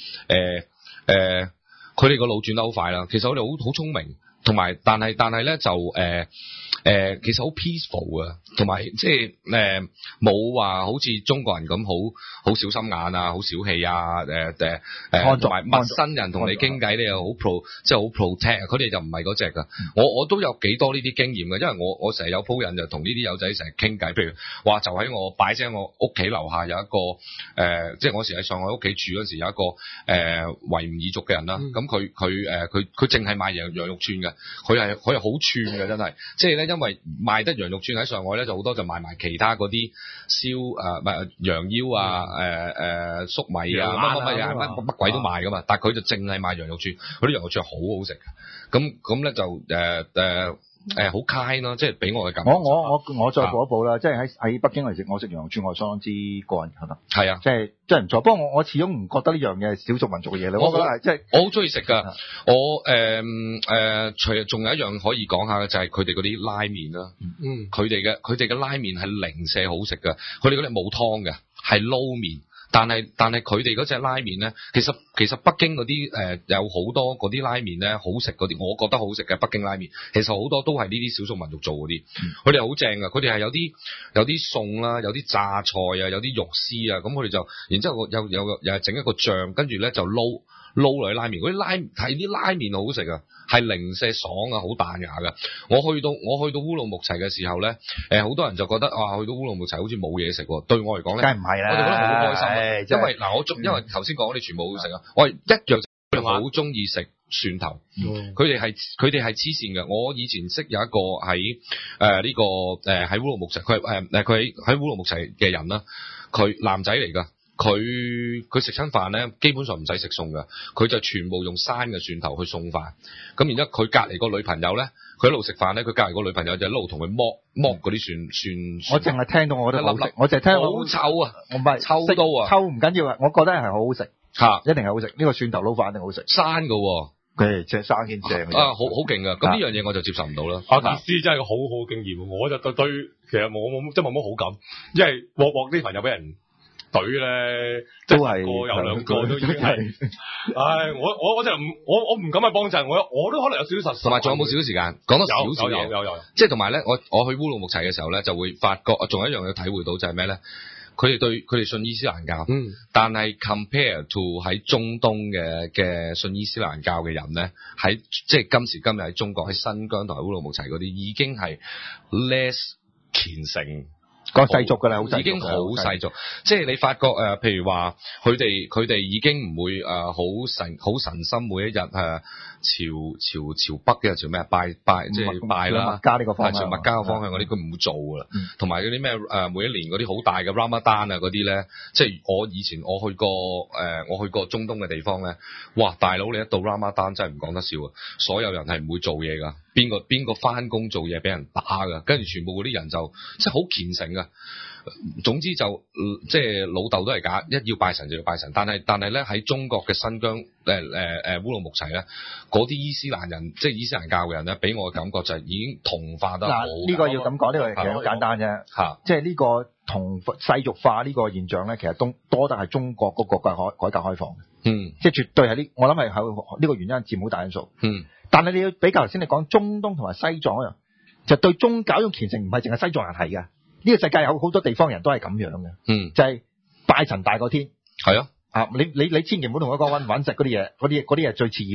佢哋個腦轉得好快啦。其實我哋好聰明，同埋但係咧就其實好 peaceful 啊，同埋即係冇話好似中國人咁好小心眼啊，好小氣啊，同埋陌生人同你傾偈咧又好即係好 protect， 佢哋就唔係嗰隻噶。我都有幾多呢啲經驗嘅，因為我成日有鋪人就同呢啲友仔成日傾偈，譬如話就喺我擺喺我屋企樓下有一個即係我時喺上海屋企住嗰時有一個維吾爾族嘅人啦，咁佢淨係賣羊肉串嘅，佢係好串嘅真係，即係咧因為賣得羊肉串喺上海咧就好多就賣埋其他嗰啲燒羊腰啊粟米啊乜鬼都賣噶嘛，但係佢就淨係賣羊肉串，佢啲羊肉串好好食嘅，咁咧就好 kind 咯，即係俾我嘅感覺。 我再補一補啦，即係喺北京嚟食，我食羊肉串我相當之過癮，係嘛？ 係啊， 即係真係唔錯。不過我始終唔覺得呢樣嘢係少數民族嘅嘢咧。我覺得係即係我好中意食㗎。我除仲有一樣可以講下嘅就係佢哋嗰啲拉麵啦。佢哋嘅拉麵係零舍好食㗎。佢哋嗰啲冇湯嘅，係撈麵。但係佢哋嗰隻拉麵咧，其實北京嗰啲有好多嗰啲拉麵咧好食嗰啲，我覺得好食嘅北京拉麵，其實好多都係呢啲少數民族做嗰啲，佢哋好正㗎，佢哋係有啲餸啦，有啲榨菜啊，有啲肉絲啊，咁佢哋就然之後又係整一個醬，跟住咧就撈落去拉麵，嗰啲拉麵好食啊，係零舍爽啊，好彈牙㗎。我去到烏魯木齊嘅時候咧，好多人就覺得哇，去到烏魯木齊好似冇嘢食喎。對我嚟講咧， 梗係唔係啦， 我就覺得好開心啊，因為嗱因為頭先講嗰啲全部好食啊，我係一樣好中意食蒜頭。佢哋係黐線嘅。我以前識有一個喺呢個喺烏魯木齊，佢喺烏魯木齊嘅人啦，佢男仔嚟㗎。佢食親飯咧，基本上唔使食餸㗎，佢就全部用生嘅蒜頭去餸飯。咁然之後佢隔離個女朋友咧，佢一路食飯咧，佢隔離個女朋友就一路同佢剝嗰啲蒜。我淨係聽到我覺得好食，我淨係聽到好臭啊！ 我唔係臭到啊！ 臭唔緊要啊，我覺得係好好食嚇，一定係好食。呢個蒜頭撈飯一定好食， 生㗎喎。 佢即係生見正好勁㗎。咁呢樣嘢我就接受唔到啦。 阿傑斯真係個好好經驗，我就對其實我真係冇乜好感，因為鑊啲朋友俾人隊咧，都係有兩個都已經係，唉，我真係我唔敢去幫襯，我都可能有少少實。 同埋仲有冇少少時間講多少少嘢？有，即係同埋咧，我去烏魯木齊嘅時候咧，就會發覺，仲有一樣要體會到就係咩咧？佢哋信伊斯蘭教，但係 compare to 喺中東嘅信伊斯蘭教嘅人咧，喺即係今時今日喺中國喺新疆同埋烏魯木齊嗰啲已經係 less 虔誠。 個世俗㗎啦， 已經好世俗，即係你發覺譬如話佢哋已經唔會好神心，每一日朝北嘅朝咩拜即係拜啦， 加呢個方向， 朝麥加嘅方向嗰啲佢唔會做㗎啦。同埋嗰啲咩每一年嗰啲好大嘅 Ramadan 啊嗰啲咧，即係我以前我去過中東嘅地方咧，哇大佬你一到 Ramadan 真係唔講得笑啊！所有人係唔會做嘢㗎。邊個翻工做嘢俾人打㗎，跟住全部嗰啲人就即係好虔誠㗎。總之就即係老豆都係假，一要拜神就要拜神。但係咧喺中國嘅新疆烏魯木齊咧，嗰啲伊斯蘭人即係伊斯蘭教嘅人咧，俾我嘅感覺就係已經同化得好。 嗱呢個要咁講，呢個其實好簡單啫。嚇，即係呢個同世俗化呢個現象咧，其實多得係中國嗰個改革開放。即係絕對係我諗係呢個原因佔好大因素。但係你要比較頭先你講中東同埋西藏嗰樣，就對宗教用虔誠唔係淨係西藏人係嘅，呢個世界有好多地方人都係咁樣嘅。就係拜神大過天。 係啊， 你千祈唔好同我講揾食嗰啲嘢，嗰啲係最次要嘅。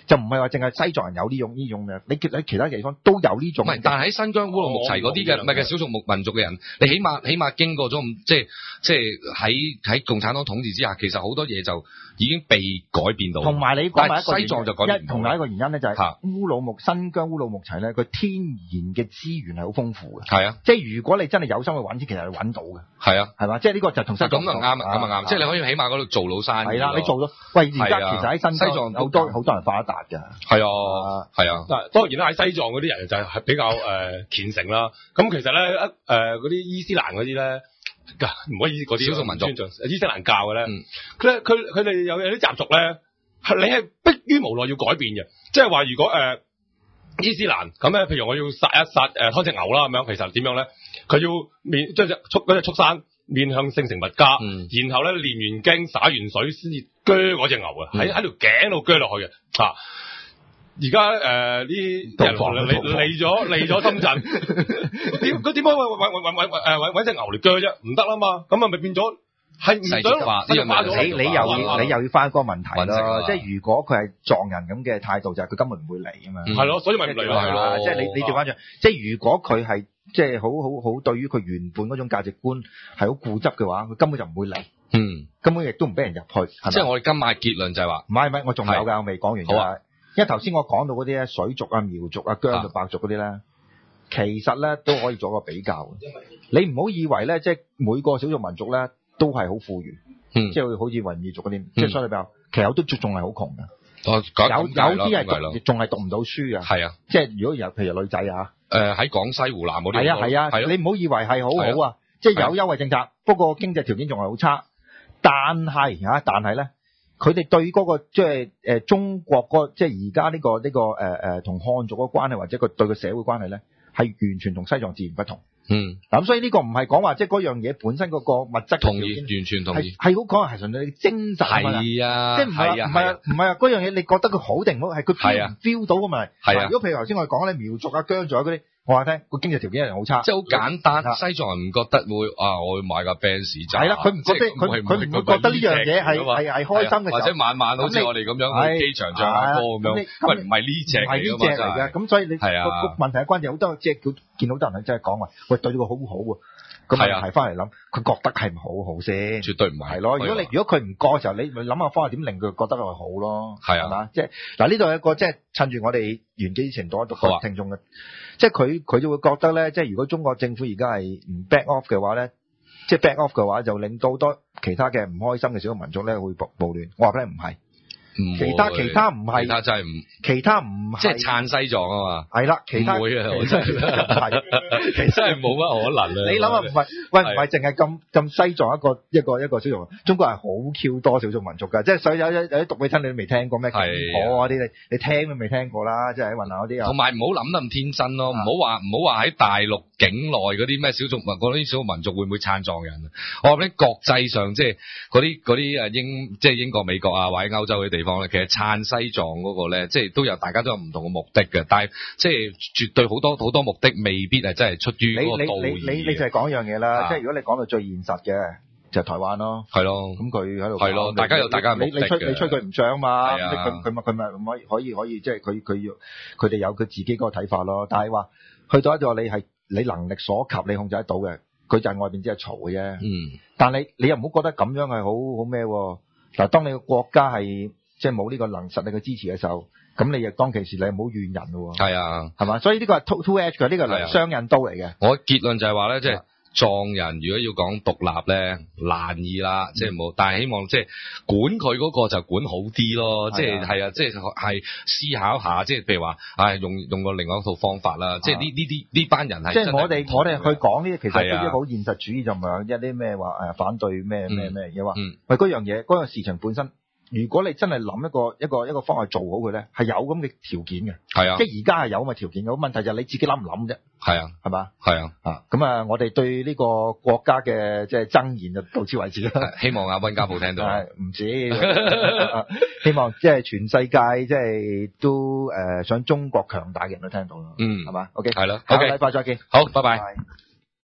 就唔係話淨係西藏人有呢種嘅，你喺其他地方都有呢種。 唔係，但係喺新疆烏魯木齊嗰啲嘅唔係嘅少數民族嘅人，你起碼經過咗即係喺共產黨統治之下，其實好多嘢就已經被改變到。 同埋你講埋一個西藏就改變唔到。 同埋一個原因咧就係新疆烏魯木齊咧，佢天然嘅資源係好豐富嘅。係啊，即係如果你真係有心去揾錢，其實係揾到嘅。係啊，係嘛？即係呢個就同西藏咁就啱啊，咁啊啱。即係你可以起碼嗰度做老生意。係啦，你做咗。喂，而家其實喺西藏好多人發得達㗎。係啊，係啊。但係當然啦，喺西藏嗰啲人就係比較虔誠啦。咁其實咧嗰啲伊斯蘭嗰啲咧。唔可以嗰啲少數民族伊斯蘭教嘅咧，佢哋有啲習俗咧，你係迫於無奈要改變嘅。即係話如果伊斯蘭咁咧，譬如我要殺劏隻牛啦咁樣，其實點樣咧？佢要將嗰隻畜生面向聖城麥加，然後咧唸完經灑完水先至鋸嗰隻牛嘅，喺條頸度鋸落去嘅。而家啲人嚟咗深圳，佢點解搵隻牛嚟鋸啫？唔得啦嘛，咁咪變咗係唔想化咗。你又要翻嗰個問題咯，即係如果佢係藏人咁嘅態度，就係佢根本唔會嚟啊嘛。係咯，所以咪唔嚟咯。即係你調翻轉，即係如果佢係即係好對於佢原本嗰種價值觀係好固執嘅話，佢根本就唔會嚟。根本亦都唔俾人入去。即係我哋今晚結論就係話，唔係，我仲有㗎，我未講完。好啊。因為頭先我講到嗰啲咧，水族啊、苗族啊、羌族、白族嗰啲咧，其實咧都可以做個比較。你唔好以為咧，即係每個少數民族咧都係好富裕，即係好似維吾爾族嗰啲，即係相對比較，其實有啲仲係好窮嘅。有啲係仲係讀唔到書啊。係啊，即係如果譬如女仔啊，喺廣西、湖南嗰啲，係啊，你唔好以為係好好啊，即係有優惠政策，不過經濟條件仲係好差。但係咧。佢哋對嗰個即係中國嗰即係而家呢個同漢族嗰個關係，或者佢對個社會關係咧，係完全同西藏自然不同。咁所以呢個唔係講話即係嗰樣嘢本身嗰個物質同意，完全同意，係好講係純粹你精神。係啊，即係唔係嗰樣嘢，你覺得佢好定唔好，係佢 feel 到㗎嘛。係啊，如果譬如頭先我哋講咧苗族啊、羌族嗰啲。我話聽個經濟條件一樣好差，即係好簡單。西藏人唔覺得會我要買架 Benz 揸。係啦，佢唔覺得佢唔會覺得呢樣嘢係開心嘅，或者晚好似我哋咁樣去機場唱下歌咁樣。喂，唔係呢隻嚟嘅，咁所以你個問題嘅關鍵好多，即係見到好多人真係講話，喂對呢個好好喎。咁問題翻嚟諗，佢覺得係唔好好先？絕對唔係。係咯，如果佢唔覺嘅時候，你咪諗下方法點令佢覺得佢好咯。係啊，係嘛？即係嗱呢度有一個即係趁住我哋完結之前讀一讀個聽眾嘅。即係佢就會覺得咧，即係如果中國政府而家係唔 back off 嘅話咧，即係 back off 嘅話，就令到好多其他嘅唔開心嘅少數民族咧會暴亂。我話俾你唔係，其他唔係，其他真係唔，其他唔係，即係撐西藏啊嘛。係啦，其他唔會啊，我真係係，其實係冇乜可能啊。你諗下唔係，喂唔係淨係咁西藏一個少數，中國係好 Q 多少數民族㗎，即係所以有啲讀起身你都未聽過咩？係嗰啲你聽都未聽過啦，即係喺雲南嗰啲。同埋唔好諗得咁天真咯，唔好話喺大陸境內嗰啲咩少數民族會唔會撐藏人？我話俾你國際上即係嗰啲即係英國、美國啊或者歐洲嗰啲地方咧，其實撐西藏嗰個咧，即係大家都有唔同嘅目的嘅，但係即係絕對好多目的未必係真係出於嗰個道義。你就係講一樣嘢啦，即係如果你講到最現實嘅就係台灣咯，係咯，咁佢喺度係咯，大家有大家嘅目的嘅。你吹佢唔漲嘛？佢咪可以即係佢哋有佢自己嗰個睇法咯。但係話去到一個你能力所及，你控制得到嘅，佢就係外邊只係嘈嘅啫。但係你又唔好覺得咁樣係好咩？嗱，當你個國家係即係冇呢個實力嘅支持嘅時候，咁你亦當其時你唔好怨人喎。係啊，係嘛？所以呢個係 two edge 嘅，呢個係雙刃刀嚟嘅。我結論就係話咧，即係藏人如果要講獨立咧，難易啦，即係冇。但係希望即係管佢嗰個就管好啲咯，即係係啊，即係思考下，即係譬如話用個另外一套方法啦，即係呢班人係即係我哋去講呢啲，其實都好現實主義，就唔係一啲咩話反對咩嘢話。喂，嗰樣事情本身。如果你真係諗一個方法做好佢咧，係有咁嘅條件嘅，係啊，即係而家係有咁嘅條件嘅，問題就係你自己諗唔諗啫，係啊，係嘛，係啊，咁我哋對呢個國家嘅即係爭言就到此為止啦。希望阿溫家寶聽到，唔止，希望即係全世界即係都想中國強大嘅人都聽到咯，係嘛 ，OK，係咯，下個禮拜再見，好，拜拜。